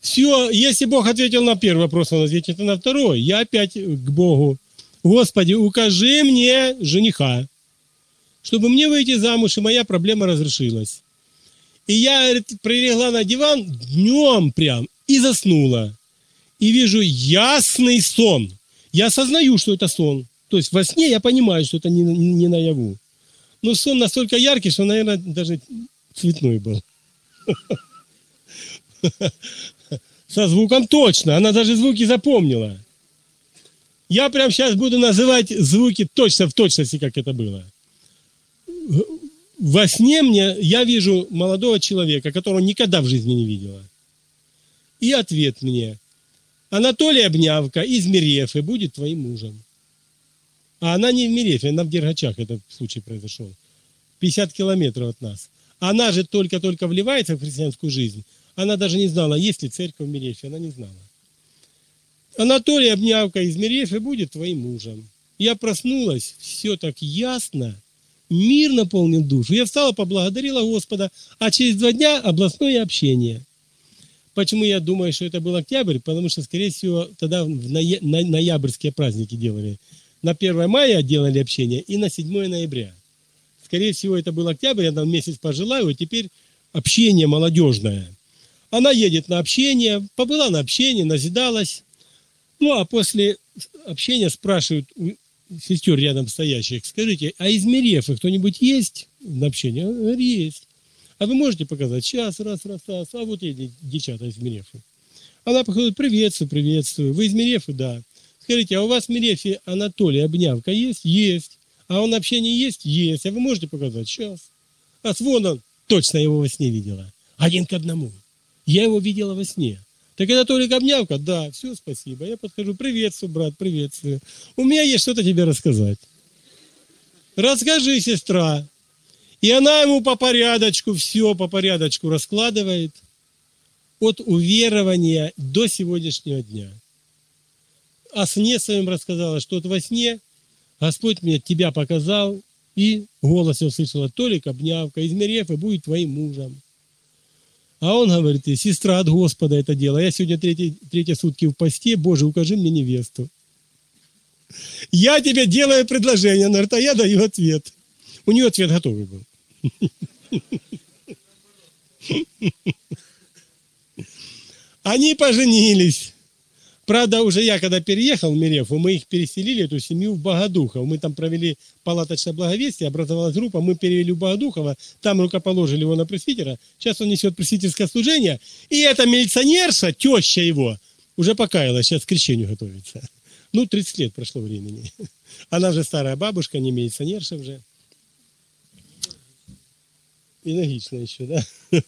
Все, если Бог ответил на первый вопрос, Он ответит на второй. Я опять к Богу. Господи, укажи мне жениха, чтобы мне выйти замуж, и моя проблема разрешилась. И я, говорит, прилегла на диван днем прям и заснула. И вижу ясный сон. Я осознаю, что это сон. То есть во сне я понимаю, что это не, не наяву. Но сон настолько яркий, что, наверное, даже цветной был. Со звуком точно. Она даже звуки запомнила. Я прямо сейчас буду называть звуки точно в точности, как это было. Во сне мне я вижу молодого человека, которого никогда в жизни не видела. И ответ мне: Анатолий Обнявка из Мерефы будет твоим мужем. А она не в Мерефе, она в Дергачах этот случай произошел. пятьдесят километров от нас. Она же только-только вливается в христианскую жизнь. Она даже не знала, есть ли церковь в Мерефе. Она не знала. Анатолий Обнявка из Мерефы будет твоим мужем. Я проснулась, все так ясно. Мир наполнил душу. Я встала, поблагодарила Господа, а через два дня областное общение. Почему я думаю, что это был октябрь? Потому что, скорее всего, тогда в ноя... ноябрьские праздники делали. На первое мая делали общение и на седьмое ноября. Скорее всего, это был октябрь, я там месяц пожила, и теперь общение молодежное. Она едет на общение, побыла на общении, назидалась. Ну, а после общения спрашивают у сестер рядом стоящих: скажите, а из Мерефы кто-нибудь есть на общении? Я говорю, есть. А вы можете показать? Сейчас, раз, раз, раз. А вот эти девчата из Мерефы. Она подходит: приветствую, приветствую. Вы из Мерефы? Да. Скажите, а у вас в Мерефе Анатолий Обнявка есть? Есть. А он на общении есть? Есть. А вы можете показать? Сейчас. А вон он, точно его во сне видела. Один к одному. Я его видела во сне. Так это Толик Обнявка? Да, все, спасибо. Я подхожу: приветствую, брат, приветствую. У меня есть что-то тебе рассказать. Расскажи, сестра. И она ему по порядочку, все по порядочку раскладывает. От уверования до сегодняшнего дня. О сне своем рассказала, что вот во сне Господь мне тебя показал, и голос я услышала: Толик Обнявка из Мерефы будет твоим мужем. А он говорит: сестра, от Господа это дело. Я сегодня третьи, третьи сутки в посте. Боже, укажи мне невесту. Я тебе делаю предложение. Она говорит: а я даю ответ. У нее ответ готовый был. Они поженились. Правда, уже я, когда переехал в Мерефу, мы их переселили, эту семью, в Богодухов. Мы там провели палаточное благовестие, образовалась группа, мы перевели в Богодухова, там рукоположили его на пресвитера. Сейчас он несет пресвитерское служение. И эта милиционерша, теща его, уже покаялась, сейчас к крещению готовится. Ну, тридцать лет прошло времени. Она же старая бабушка, не милиционерша уже. И логично еще, да?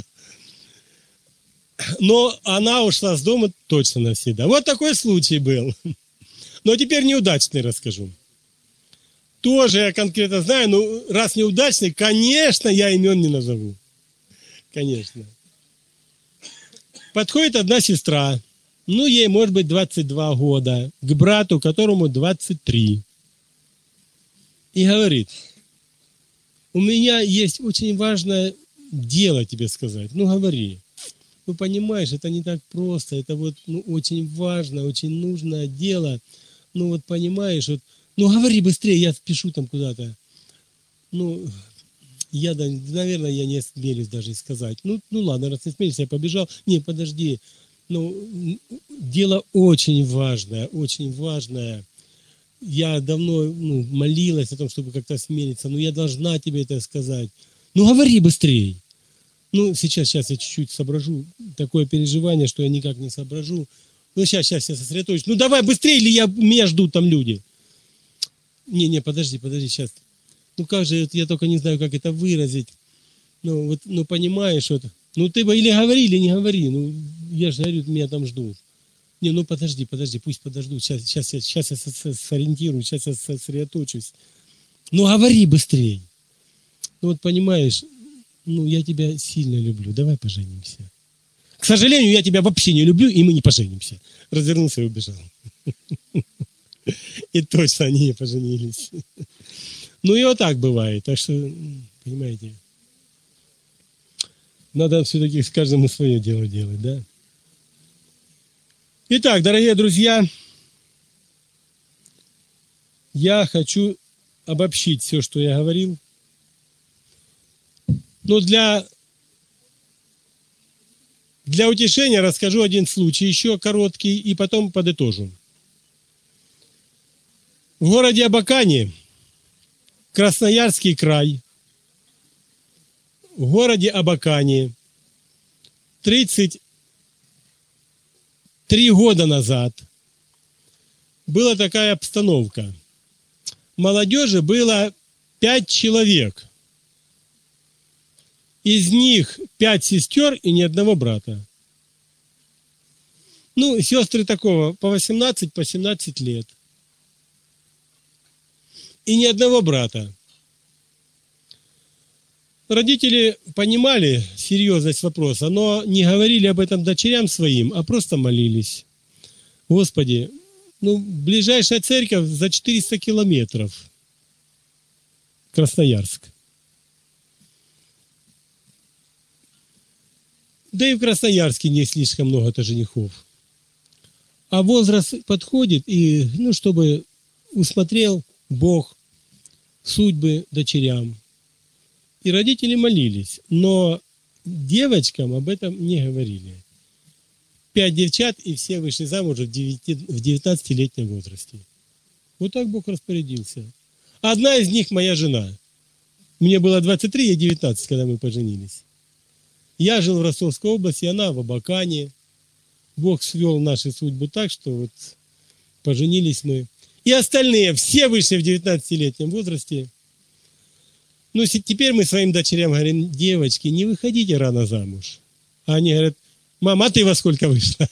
Но она ушла с дома точно навсегда. Вот такой случай был. Но теперь неудачный расскажу. Тоже я конкретно знаю, но раз неудачный, конечно, я имен не назову. Конечно. Подходит одна сестра, ну, ей может быть двадцать два года, к брату, которому двадцать три. И говорит: у меня есть очень важное дело тебе сказать. Ну, говори. Ну, понимаешь, это не так просто, это вот ну, очень важно, очень нужное дело. Ну, вот понимаешь, вот, ну, говори быстрее, я спешу там куда-то. Ну, я, да, наверное, я не осмелюсь даже сказать. Ну, ну ладно, раз не смелюсь, я побежал. Не, подожди, ну, дело очень важное, очень важное. Я давно ну, молилась о том, чтобы как-то осмелиться, но я должна тебе это сказать. Ну, говори быстрее. Ну, сейчас, сейчас я чуть-чуть соображу. Такое переживание, что я никак не соображу. Ну, сейчас, сейчас я сосредоточусь. Ну, давай быстрее, или я, меня ждут там люди. Не, не, подожди, подожди, сейчас. Ну, как же, я только не знаю, как это выразить. Ну, вот, ну, понимаешь, вот. Ну, ты бы или говори, или не говори. Ну, я же говорю, меня там ждут. Не, ну, подожди, подожди, пусть подождут. Сейчас, сейчас, я, сейчас я сориентируюсь, сейчас я сосредоточусь. Ну, говори быстрее. Ну, вот, понимаешь... Ну, я тебя сильно люблю, давай поженимся. К сожалению, я тебя вообще не люблю, и мы не поженимся. Развернулся и убежал. И точно они не поженились. Ну, и вот так бывает. Так что, понимаете, надо все-таки с каждому свое дело делать, да? Итак, дорогие друзья, я хочу обобщить все, что я говорил. Но для, для утешения расскажу один случай, еще короткий, и потом подытожу. В городе Абакане, Красноярский край, в городе Абакане тридцать три года назад была такая обстановка. Молодежи было пять человек. Из них пять сестер и ни одного брата. Ну, сестры такого по восемнадцать, по семнадцать лет. И ни одного брата. Родители понимали серьезность вопроса, но не говорили об этом дочерям своим, а просто молились. Господи, ну, ближайшая церковь за четыреста километров. Красноярск. Да и в Красноярске не слишком много-то женихов. А возраст подходит, и, ну, чтобы усмотрел Бог судьбы дочерям. И родители молились, но девочкам об этом не говорили. Пять девчат, и все вышли замуж в девятнадцатилетнем возрасте. Вот так Бог распорядился. Одна из них моя жена. Мне было двадцать три, ей девятнадцать, когда мы поженились. Я жил в Ростовской области, она в Абакане. Бог свел наши судьбы так, что вот поженились мы. И остальные все вышли в девятнадцатилетнем возрасте. Ну, теперь мы своим дочерям говорим: девочки, не выходите рано замуж. А они говорят: мама, а ты во сколько вышла?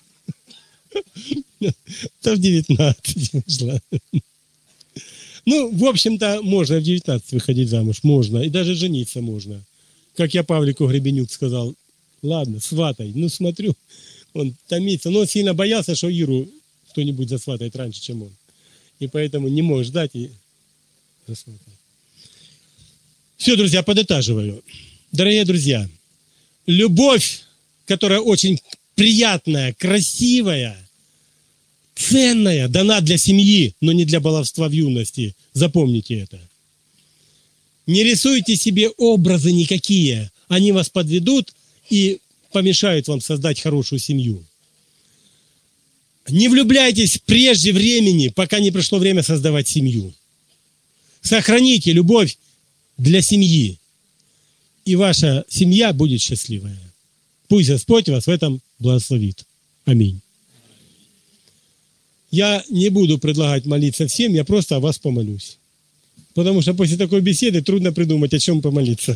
То в девятнадцать вышла. Ну, в общем-то, можно в девятнадцать выходить замуж, можно. И даже жениться можно. Как я Павлику Гребенюк сказал: ладно, сватай. Ну, смотрю, он томится. Но он сильно боялся, что Иру кто-нибудь засватает раньше, чем он. И поэтому не может ждать и засватать. Все, друзья, подытаживаю. Дорогие друзья, любовь, которая очень приятная, красивая, ценная, дана для семьи, но не для баловства в юности. Запомните это. Не рисуйте себе образы никакие. Они вас подведут и помешают вам создать хорошую семью. Не влюбляйтесь прежде времени, пока не пришло время создавать семью. Сохраните любовь для семьи, и ваша семья будет счастливая. Пусть Господь вас в этом благословит. Аминь. Я не буду предлагать молиться всем, я просто о вас помолюсь. Потому что после такой беседы трудно придумать, о чем помолиться.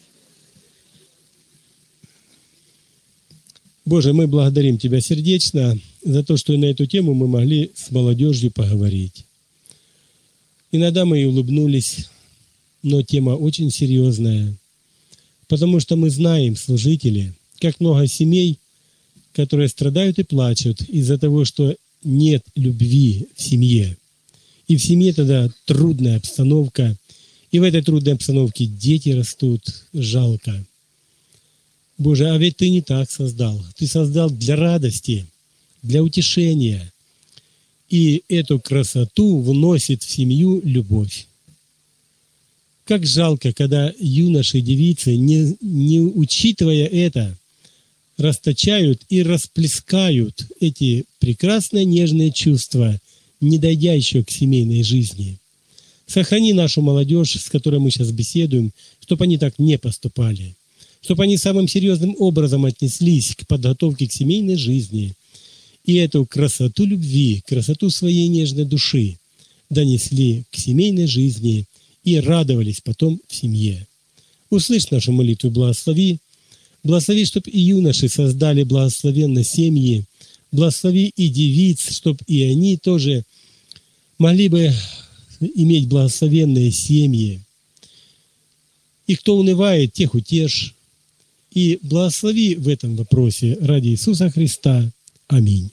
Боже, мы благодарим Тебя сердечно за то, что на эту тему мы могли с молодежью поговорить. Иногда мы и улыбнулись, но тема очень серьезная. Потому что мы знаем, служители, как много семей, которые страдают и плачут из-за того, что нет любви в семье. И в семье тогда трудная обстановка. И в этой трудной обстановке дети растут, жалко. Боже, а ведь Ты не так создал. Ты создал для радости, для утешения. И эту красоту вносит в семью любовь. Как жалко, когда юноши и девицы, не, не учитывая это, расточают и расплескают эти прекрасные нежные чувства, не дойдя еще к семейной жизни. Сохрани нашу молодежь, с которой мы сейчас беседуем, чтобы они так не поступали, чтобы они самым серьезным образом отнеслись к подготовке к семейной жизни и эту красоту любви, красоту своей нежной души донесли к семейной жизни и радовались потом в семье. Услышь нашу молитву, благослови. Благослови, чтобы и юноши создали благословенные семьи. Благослови и девиц, чтобы и они тоже могли бы иметь благословенные семьи. И кто унывает, тех утешь. И благослови в этом вопросе ради Иисуса Христа. Аминь.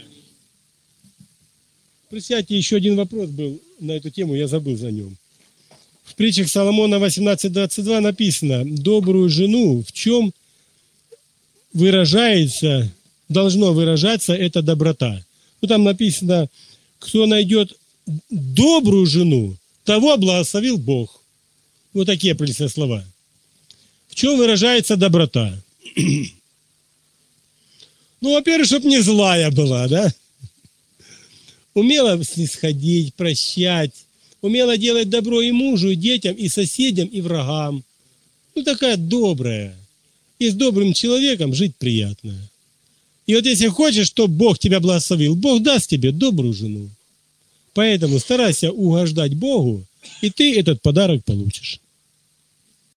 Присядьте, еще один вопрос был на эту тему, я забыл за нем. В притчах Соломона восемнадцать двадцать два написано: добрую жену в чем выражается должно выражаться эта доброта. Ну, там написано, кто найдет добрую жену, того благословил Бог. Вот такие приличные слова. В чем выражается доброта? Ну, во-первых, чтобы не злая была, да? Умела снисходить, прощать, умела делать добро и мужу, и детям, и соседям, и врагам. Ну, такая добрая. И с добрым человеком жить приятно. И вот если хочешь, чтобы Бог тебя благословил, Бог даст тебе добрую жену. Поэтому старайся угождать Богу, и ты этот подарок получишь.